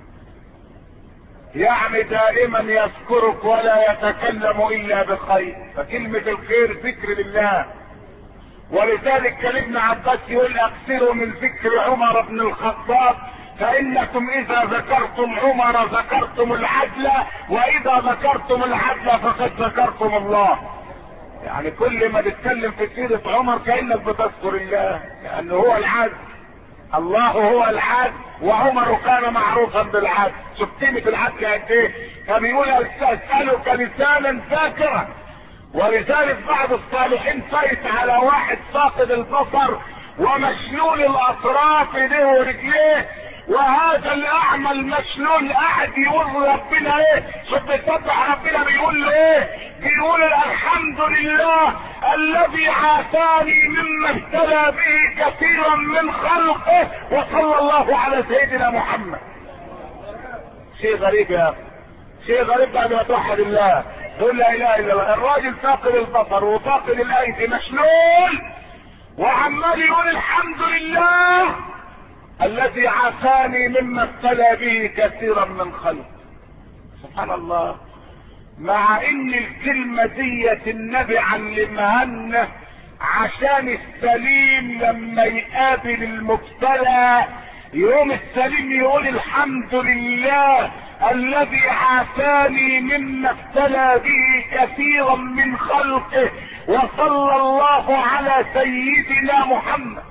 يعني دائما يذكرك ولا يتكلم الا بخير، فكلمة الخير ذكر لله. ولذلك كان ابن عباس يقول: اكثروا من ذكر عمر بن الخطاب فانكم اذا ذكرتم عمر ذكرتم العدل، واذا ذكرتم العدل فقد ذكرتم الله. يعني كل ما تتكلم في سيرة عمر كأنك بتذكر الله، لأنه هو العدل، الله هو العدل، وعمر كان معروفا بالعدل. شوف قيمة العدل قد ايه. كان يقول: اسألك لسانا ذاكرا. ولذلك بعض الصالحين فايت على واحد فاقد البصر ومشلول الاطراف ايديه ورجليه، وهذا الاعمى المشلول قاعد يقول ربنا ايه؟ شوف بيسبح ربنا بيقول له ايه؟ بيقول: الحمد لله الذي عافاني مما ابتلى به كثيرا من خلقه، وصلى الله على سيدنا محمد. شيء غريب يا اخي، شيء غريب بعد ما توحد الله تقول لا اله الا الله. الراجل فاقد البصر وفاقد الايدي مشلول وعمال يقول: الحمد لله الذي عافاني مما ابتلى به كثيرا من خلق. سبحان الله. مع ان الكلمة ديت النبي علمها لنا عشان السليم لما يقابل المبتلى يوم السليم يقول: الحمد لله الذي عافاني مما ابتلى به كثيرا من خلقه، وصلى الله على سيدنا محمد.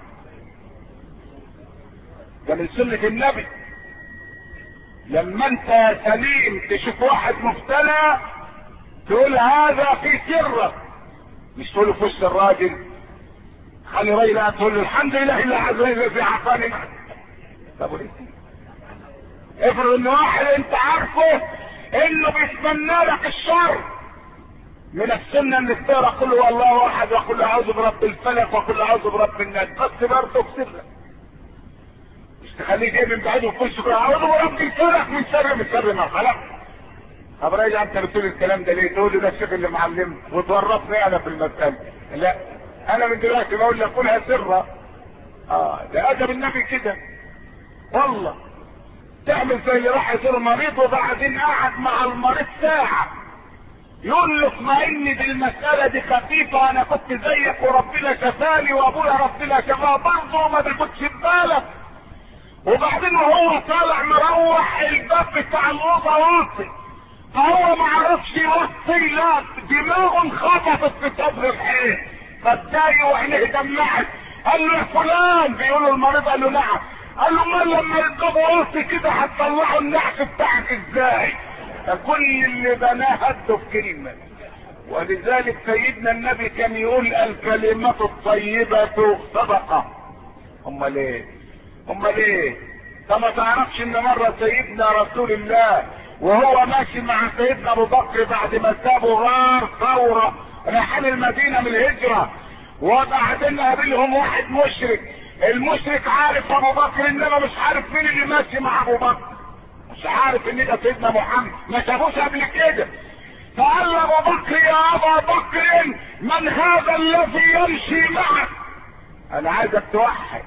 ده من سنة النبي. لما انت سليم تشوف واحد مبتلى تقول: هذا في سرك، مش تقول في وش الراجل. خلي راجل تقول له الحمد لله اللي الذي عافاني. طب وليه؟ افرض ان واحد انت عارفه انه بيتمنى لك الشر، من السنه انك تقرا قل هو الله احد وقل اعوذ برب الفلق وقل اعوذ برب الناس، بس برضه بسرك مش تخليه جاي من بعيد وتخش تقول اعوذ برب الفلق من شر ما خلق. طب راجع انت بتقول الكلام ده ليه؟ تقول لي ده الشيخ اللي معلمني وتورطني انا في المساله. لا انا من دلوقتي بقول لك قولها سرا. ده ادب النبي كده والله. تعمل زي اللي راح يزور مريض وبعدين قعد مع المريض ساعه يقول له اطمئن بالمساله دي خفيفه، انا كنت زيك وربنا شفاني وابويا ربنا شفاه برضه ما تاخدش في بالك. وبعدين وهو طالع مروح الباب بتاع الاوضه واطي، فهو ما عرفش يوصي، لا دماغه انخبطت في صدر الحيط فاتضايق وعينيه دمعت. قال له يا فلان، بيقول له المريض، قال له نعم. قال له ما لما الباب واطي كده هتطلعوا النحس بتاعك ازاي؟ فكل اللي بناه هده في كلمه. ولذلك سيدنا النبي كان يقول الكلمة الطيبة صدقة. امال ايه؟ امال ايه؟ انت ما تعرفش ان مرة سيدنا رسول الله وهو ماشي مع سيدنا ابو بكر بعد ما سابوا غار ثورة رايحين المدينة من الهجرة، وبعدين قابلهم واحد مشرك. المشرك عارف ابو بكر انما مش عارف مين اللي ماشي مع ابو بكر، مش عارف ان ده سيدنا محمد، ما شافوش قبل كده. فقال ابو بكر يا ابا بكر من هذا الذي يمشي معك؟ انا عايزك توحد.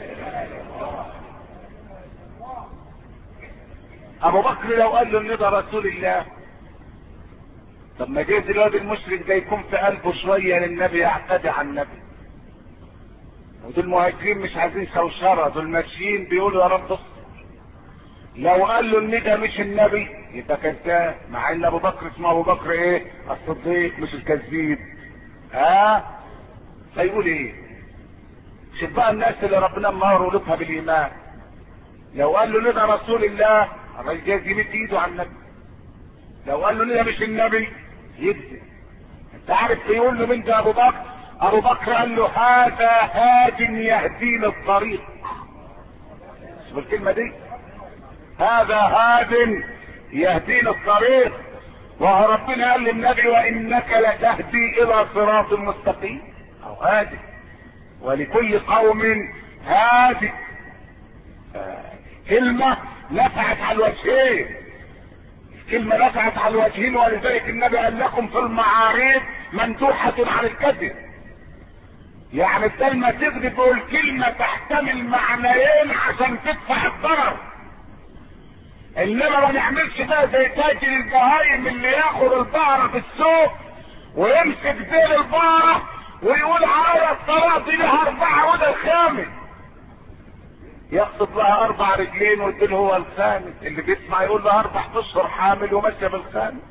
ابو بكر لو قال له ان ده رسول الله، طب ما جايز الواد المشرك ده يكون في قلبه شويه للنبي، يعتدي على النبي. ودول المهاجرين مش عايزين شوشره، دول ماشيين بيقولوا يا رب اصبر. لو قال له ان ده مش النبي يبقى كذاب، مع ان ابو بكر اسمه ابو بكر ايه؟ الصديق مش الكذاب. فيقول ايه؟ شوف بقى الناس اللي ربنا مهر قلوبها بالايمان، لو قال له ان ده رسول الله الراجل جاي يمد ايده على النبي. لو قال له ان ده مش النبي يكذب. انت عارف يقول له من ده ابو بكر؟ ابو بكر قال له هذا هاد يهدينا الطريق. شوف الكلمه دي، هذا هاد يهدينا الطريق. وربنا قال للنبي وانك لتهدي الى صراط مستقيم او هادي، ولكل قوم هادي. كلمة نفعت على الوجهين، كلمة نفعت على الوجهين. ولذلك النبي قال لكم في المعاريض مندوحة عن الكذب. يعني بدل ما تكذب والكلمة تحتمل معنيين عشان تدفع الضرر. انما ما نعملش بقى زي تاجر البهايم اللي ياخد البقرة في السوق ويمسك ديل البقرة ويقول على الصلاة دي لها 4 وده الخامس، يقصد لها 4 رجلين والديل هو الخامس. اللي بيسمع يقول له 4 اشهر حامل وماشيه بالخامس.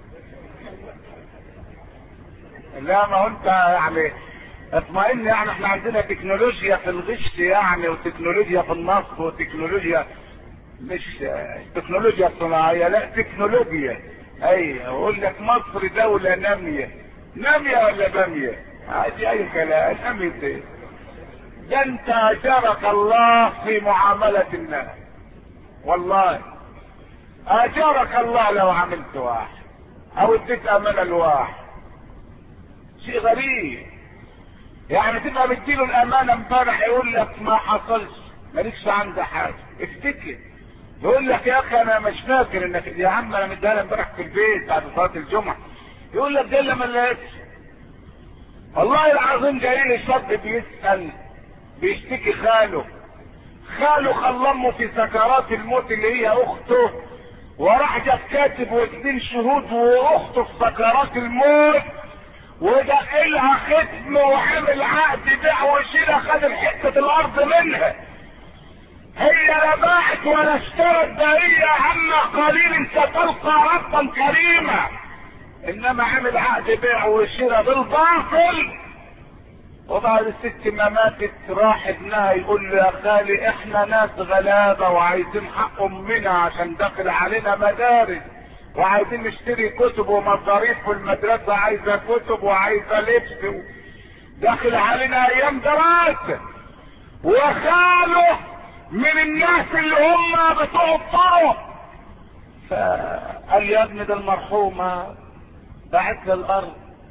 لا ما هو انت يعني اطمئن، يعني احنا عندنا تكنولوجيا في الغش يعني، وتكنولوجيا في النصب، وتكنولوجيا مش تكنولوجيا صناعيه، لا تكنولوجيا. ايوه اقول لك مصر دوله ناميه. ناميه ولا باميه؟ عادي اي كلام. ناميه ايه؟ ده انت اجرك الله في معامله الناس، والله اجرك الله لو عملت واحد او اديت امانه لواحد. شيء غريب يعني، تبقى مديله الامانه امبارح يقول لك ما حصلش، مالكش عندي حاجه. افتكر يقول لك يا اخي انا مش فاكر انك، يا عم انا مديها امبارح في البيت بعد صلاه الجمعه. يقول لك ده اللي ما لقيتش. والله العظيم جاي لي شاب بيسال بيشتكي خاله خلى امه في سكرات الموت اللي هي اخته، وراح جاب كاتب و2 شهود واخته في سكرات الموت، ودخلها ختم وعمل عقد بيع وشيلها، خد الحته الارض منها. هي لا باعت ولا اشترت، ده هي عما قليل ستلقى ربا كريما، انما عمل عقد بيع وشيلها بالباطل. وبعد الست ما ماتت راح ابنها يقول له يا خالي احنا ناس غلابه وعايزين حق امنا عشان داخل علينا مدارس وعايزين نشتري كتب ومصاريف، والمدرسه عايزه كتب وعايزه لبس داخل علينا ايام دراسة، وخاله من الناس اللي هم بتوع الطرق، فقال لي يا ابني ده المرحومة باعت لي الارض.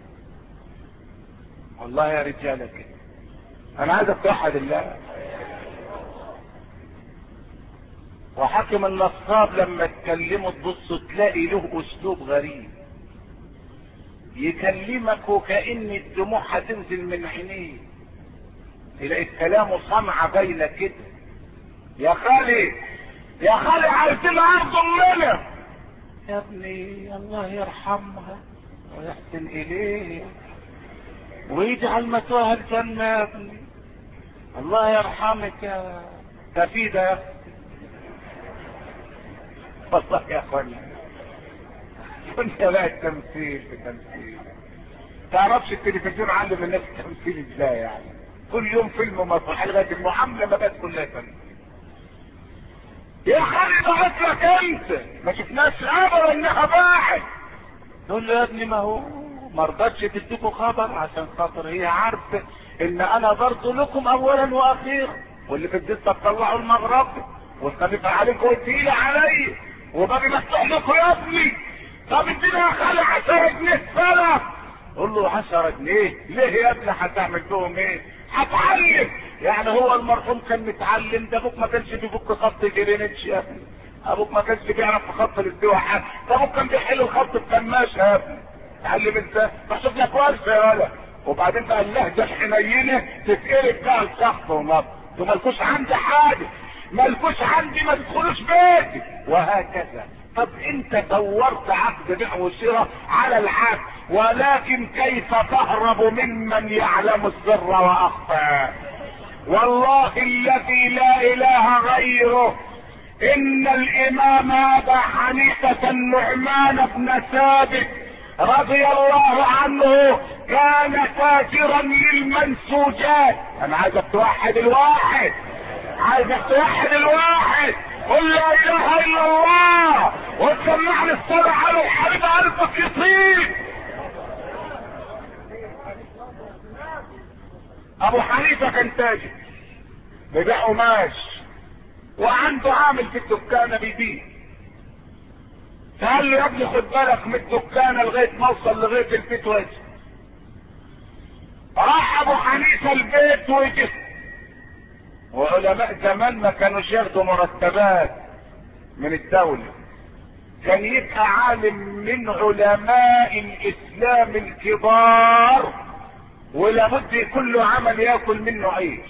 والله يا رجالة كده انا عايز اتوحد الله. وحاكم النصاب لما تكلمه تبص تلاقي له اسلوب غريب، يكلمك وكأن الدموع هتنزل من عينيه، تلاقي كلامه صنعة باينة كده. يا خالي يا خالي عايزين ارض امنا. يا ابني الله يرحمها ويحسن اليه ويجعل مثواها الجنة يا ابني. الله يرحمك يا تفيدة يا اختي. والله يا اخواني كنت بقى التمثيل في تمثيل. تعرفش التلفزيون علم الناس التمثيل ازاي يعني؟ كل يوم فيلم مسرحي لغايه المعامله ما بقت كلها تمثيل. يا خالي ضغط لك انت ما شفناش ابدا انها باعت. تقول له يا ابني ما هو ما رضتش تديكوا خبر عشان خاطر هي عارفه ان انا برضه لكم اولا واخيرا، واللي في الدسه تطلعوا المغرب والخفيفه عليكم والتقيله علي وباقي مفتوح لكم يا ابني. طب ادينا يا خالي 10 جنيه سنه. قول له 10 جنيه ليه يا ابني؟ هتعمل بهم ايه؟ هتعلم يعني. هو المرحوم كان متعلم، ده ابوك ما كانش بيفك خط جرينتش يا ابني، ابوك ما كانش بيعرف خط الاستواء حاجه، ده ابوك كان بيحل الخط بكماشه يا ابني. اتعلم انت فشوف لك ورثه يا ولد. وبعدين بقى اللهجه الحنينه تتقلب بقى الشخص ونص. انتوا مالكوش عندي حاجه، مالكوش عندي، ما تدخلوش بيتي وهكذا. طب انت دورت عقد بيع وشراء على العقد، ولكن كيف تهرب ممن يعلم السر واخفى؟ والله الذي لا اله غيره ان الامام ابا حنيفة النعمان بن ثابت رضي الله عنه كان تاجرا للمنسوجات. انا عايزك توحد الواحد، عايزك توحد الواحد. قل لا اله الا الله وتسمعني الصلاة على الحبيب قلبك يطيب. ابو حنيفة كان تاجر بيبيع قماش وعنده عامل في الدكانة بيبيع. فقال له يا ابني خد بالك من الدكانة لغاية ما اوصل لغاية البيت واجي. راح ابو حنيفة البيت وجه. وعلماء زمان ما كانوش ياخدوا مرتبات من الدولة، كان يبقى عالم من علماء الاسلام الكبار ولابد يكون له عمل ياكل منه عيش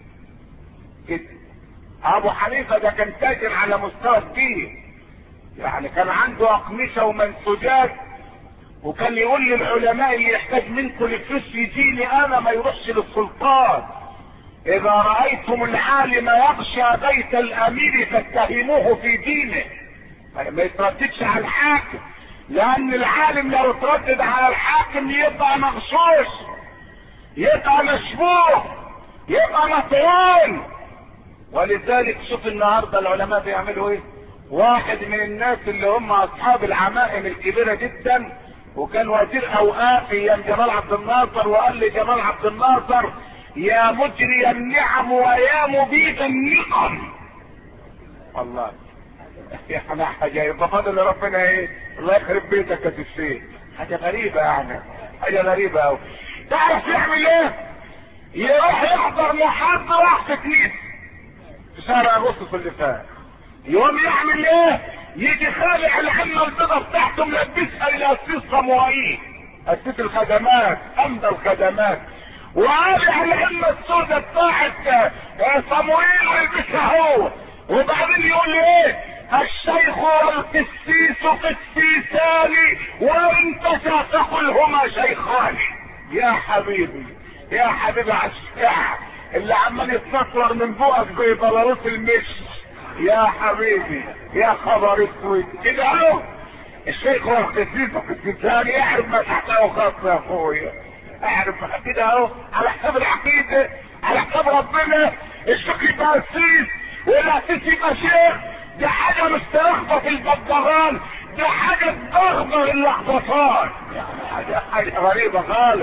كده. ابو حنيفة ده كان تاجر على مستوى كبير، يعني كان عنده اقمشة ومنسوجات، وكان يقول للعلماء اللي يحتاج منكم الفلوس يجيني انا ما يروحش للسلطان. اذا رأيتم العالم يخشى بيت الامير فاتهموه في دينه، ما يترددش على الحاكم، لان العالم لو اتردد على الحاكم يبقى مغشوش، يبقى مشبوه، يبقى مطعون. ولذلك شوف النهارده العلماء بيعملوا ايه. واحد من الناس اللي هم اصحاب العمائم الكبيره جدا وكان وزير اوقاف ايام جمال عبد الناصر، وقال لجمال عبد الناصر يا مجري النعم ويا مبيد النقم. والله يعني حاجه يبقى فاضل لربنا ايه؟ الله يخرب بيتك يا الشيخ. حاجه غريبه يعني، حاجه غريبه قوي. تعرف يعمل ايه؟ يروح يحضر محاضره في كنيسه في شهر اغسطس اللي فات. يوم يعمل ايه؟ يجي خالع العمه البيضه بتاعته ملبسها الى قسيس صموئيل، قسيس الخدمات، امضى الخدمات، وقالع العمه السوداء بتاعت صموئيل ويلبسها هو. وبعدين يقول لي ايه؟ الشيخ والقسيس قسيسان وان تقلهما شيخان. يا حبيبي يا حبيبي على الشعر اللي عمال يتنطر من بوقك زي بلاروس المشي. يا حبيبي يا خبر اسود كده اهو. الشيخ والقسيس قسيسان يعرف ما تحته خاص يا اخويا، اعرف كده اهو على حساب العقيده، على حساب ربنا. الشيخ يبقى قسيس والقسيس يبقى شيخ، دي حاجه مش تلخبط الببغان، دي حاجه تلخبط اللخبطان. حاجه غريبه خالص.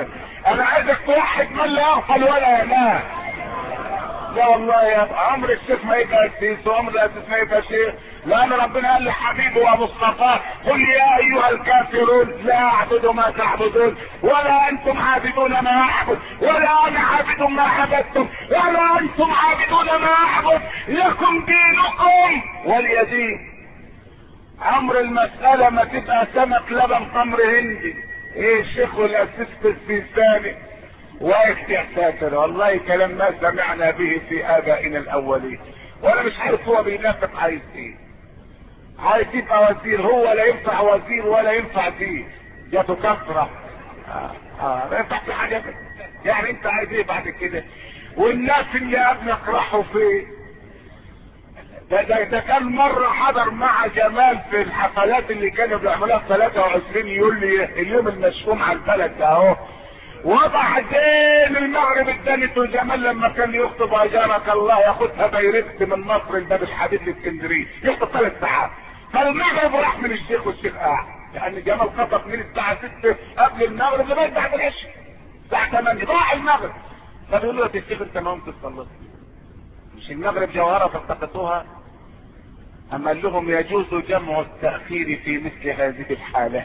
انا عايزك توحد من لا يغفل ولا ينام. لا والله يا عمر الشيخ ما يبقى سيس وعمر الاسيس ما يبقى شيخ، لان ربنا قال لحبيبه ومصطفاه قل يا ايها الكافرون لا اعبد ما تعبدون ولا انتم عابدون ما اعبد ولا انا عابد ما عبدتم ولا انتم عابدون ما اعبد لكم دينكم ولي دين. عمر المسألة ما تبقى سمك لبن تمر هندي. ايه الشيخ والاسيس السيستاني واقف يا ساتر، والله كلام ما سمعنا به في ابائنا الاولين. وانا مش عارف هو بينافق عايز ايه. عايز يبقى وزير، هو لا ينفع وزير ولا ينفع دين، جاته كثره. ما ينفعش حاجه. يعني انت عايز ايه بعد كده؟ والناس اللي قبلك راحوا فين؟ ده كان مرة حضر مع جمال في الحفلات اللي كانوا بيعملوها في 23 يوليو، اليوم المشؤوم على البلد ده اهو. وبعدين المغرب ادانته جمال لما كان يخطب اجارك الله ياخدها بيرفت من مصر الباب الحديد لاسكندريه، يخطب 3 ساعات. فالمغرب راح من الشيخ والشيخ قاعد، لان جمال خطب من الساعه 6 قبل المغرب لغايه بعد العشاء الساعه 8 ضاع المغرب. فبيقولوا له يا الشيخ انت ما قمت تصلي؟ مش المغرب جوهره فالتقطوها؟ اما قال لهم يجوز جمع التاخير في مثل هذه الحالات.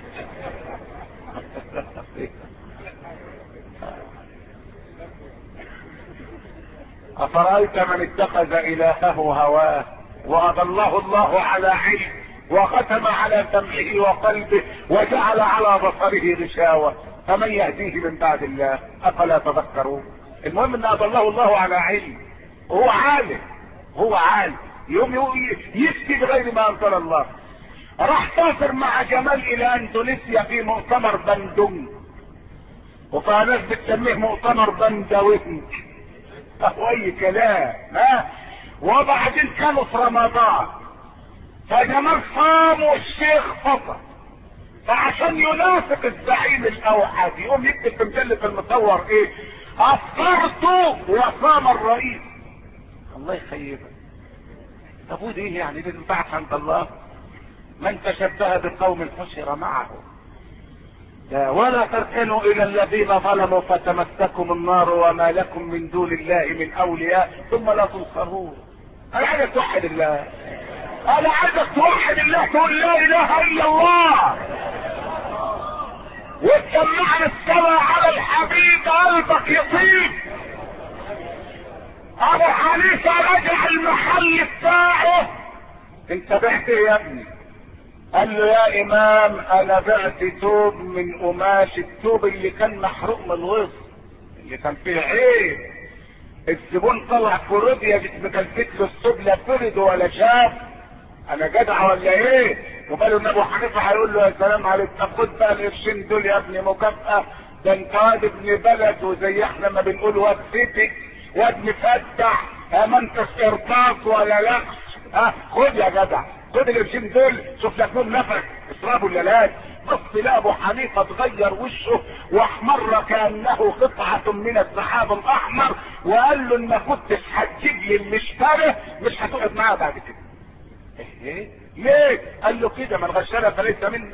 أفرأيت من اتخذ إلهه هواه وأضله الله على علم وختم على سمعه وقلبه وجعل على بصره غشاوة فمن يهديه من بعد الله أفلا تذكرون. المهم أن أضله الله على علم، هو عالم، هو عالم يوم يفتي بغير ما أنزل الله. راح سافر مع جمال إلى أندونيسيا في مؤتمر بندونج، وفي ناس بتسميه مؤتمر بندوينج اي كلام. وبعدين كانوا في رمضان فجمال صام والشيخ فطر، فعشان ينافق الزعيم الاوحد يقوم يكتب في مجلة المصور ايه؟ افطرت وصام الرئيس. الله يخيبك. طب ودي ايه يعني؟ دي تنفعك عند الله؟ من تشبه بقوم حشر معه. ولا تركنوا الى الذين ظلموا فتمسكم النار وما لكم من دون الله من اولياء ثم لا تنصرون. انا عايزك توحد الله، انا عايزك توحد الله، تقول لا اله الا الله وتسمعنا الصلاة على الحبيب قلبك يطيب. ابو حنيفة رجع المحل بتاعه. انت بعت ايه يا ابني؟ قال له يا امام انا بعت توب من قماش، التوب اللي كان محروق من الوسط اللي كان فيه عيب. الزبون طلع كوروديا مكلفت له الثوب لا فرد ولا شاف. انا جدع ولا ايه؟ وقالوا ان ابو حنيفه هيقول له يا سلام عليك، طب خد بقى القرشين دول يا ابني مكافاه، ده انت واد ابن بلد وزي احنا ما بنقول واد فتك واد مفتح، ما انتش ارتاص ولا لقش. خد يا جدع، خد القرشين دول، شوف لك نور نفسك اشربوا الليلات. بص لا ابو حنيفه اتغير وشه واحمر كانه قطعه من السحاب الاحمر، وقال له ان ما كنتش هتجيب لي المشتري مش هتقعد معاه بعد كده. ايه ليه؟ قال له كده من غشنا فليس منا.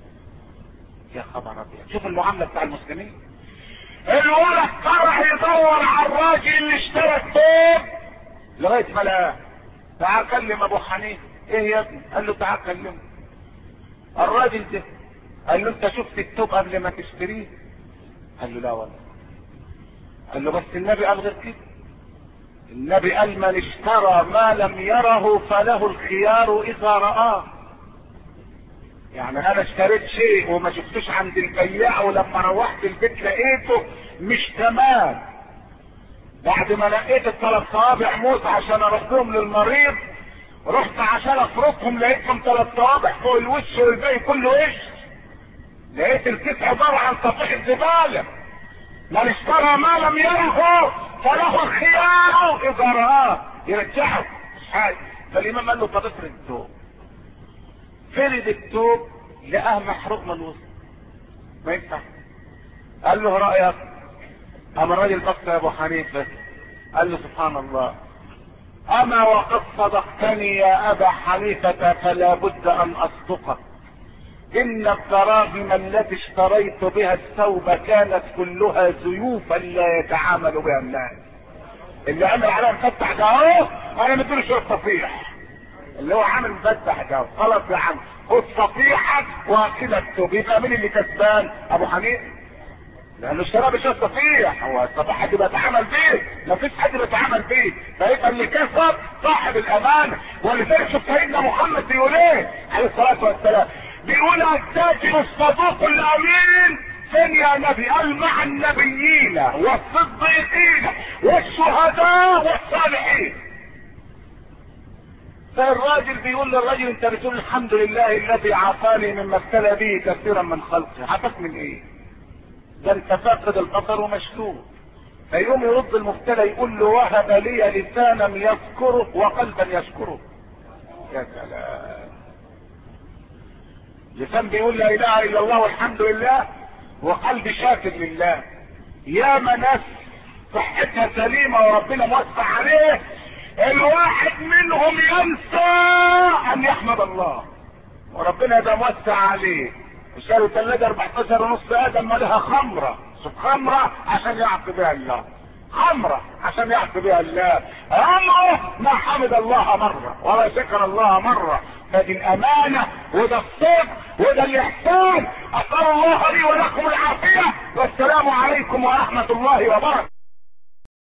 يا خبر ابيض، شوف المعامله بتاع المسلمين. الولد طلع يدور على الراجل اللي اشترى الثوب لغايه ما لقاه. تعال كلم ابو حنيفه. ايه يا ابني؟ قال له تعال كلمه. الراجل ده قال له انت شفت الثوب قبل ما تشتريه؟ قال له لا والله. قال له بس النبي قال غير كده. النبي قال من اشترى ما لم يره فله الخيار اذا رآه. يعني انا اشتريت شيء وما شفتوش عند البياع، ولما روحت البيت لقيته مش تمام، بعد ما لقيت ال3 صوابع موت عشان اردهم للمريض، رحت عشان افركهم لقيتهم 3 صوابع فوق الوش والباقي كله وش. لقيت الكيس عباره عن صفيحه زباله. من اشترى ما لم يره فله الخيار اذا رآه، يرجعه مش حاجه. فالامام قال له طب افرد الثوب. فرد الثوب لقاه محروق من الوسط، ما ينفع. قال له رايك؟ اما الراجل بص يا ابو حنيفه قال له سبحان الله، اما وقد صدقتني يا ابا حنيفه فلا بد ان اصدقك. ان الدراهم التي اشتريت بها الثوب كانت كلها زيوفا لا يتعامل بها الناس. اللي عمل عليها مفتح ده اهو انا مديله شويه صفيح، اللي هو عامل مفتح ده خلاص يا عم خد صفيحك وكده الثوب. يبقى مين اللي كسبان؟ ابو حنيفه، لانه اشترى بشويه صفيح. هو الصفيح حد بيتعامل بيه؟ مفيش حد بيتعامل بيه. فيبقى اللي كسب صاحب الامانه. ولذلك شوف سيدنا محمد بيقول ايه عليه الصلاه والسلام، بيقول التاجر الصدوق الامين فين يا نبي؟ قال مع النبيين والصديقين والشهداء والصالحين. فالراجل بيقول للراجل انت بتقول الحمد لله الذي عافاني مما ابتلى به كثيرا من خلقه. عافاك من ايه؟ ده انت فاقد البصر ومشلول. فيقوم يرد المبتلى يقول له وهب لي لسانا يذكره وقلبا يشكره. يا سلام، لسان بيقول لا اله الا الله والحمد لله وقلب شاكر لله. يا ناس صحتها سليمه وربنا موسع عليه، الواحد منهم ينسى ان يحمد الله وربنا يبقى موسع عليه. اشتروا ثلاجه 14.5 ادم لها خمره، خمره عشان يعصي بها الله، خمره عشان يعصي بها الله. عمره ما حمد الله مره ولا شكر الله مره. فدي الامانه وده الصدق وده الاحسان. اسال الله لي ولكم العافيه، والسلام عليكم ورحمه الله وبركاته.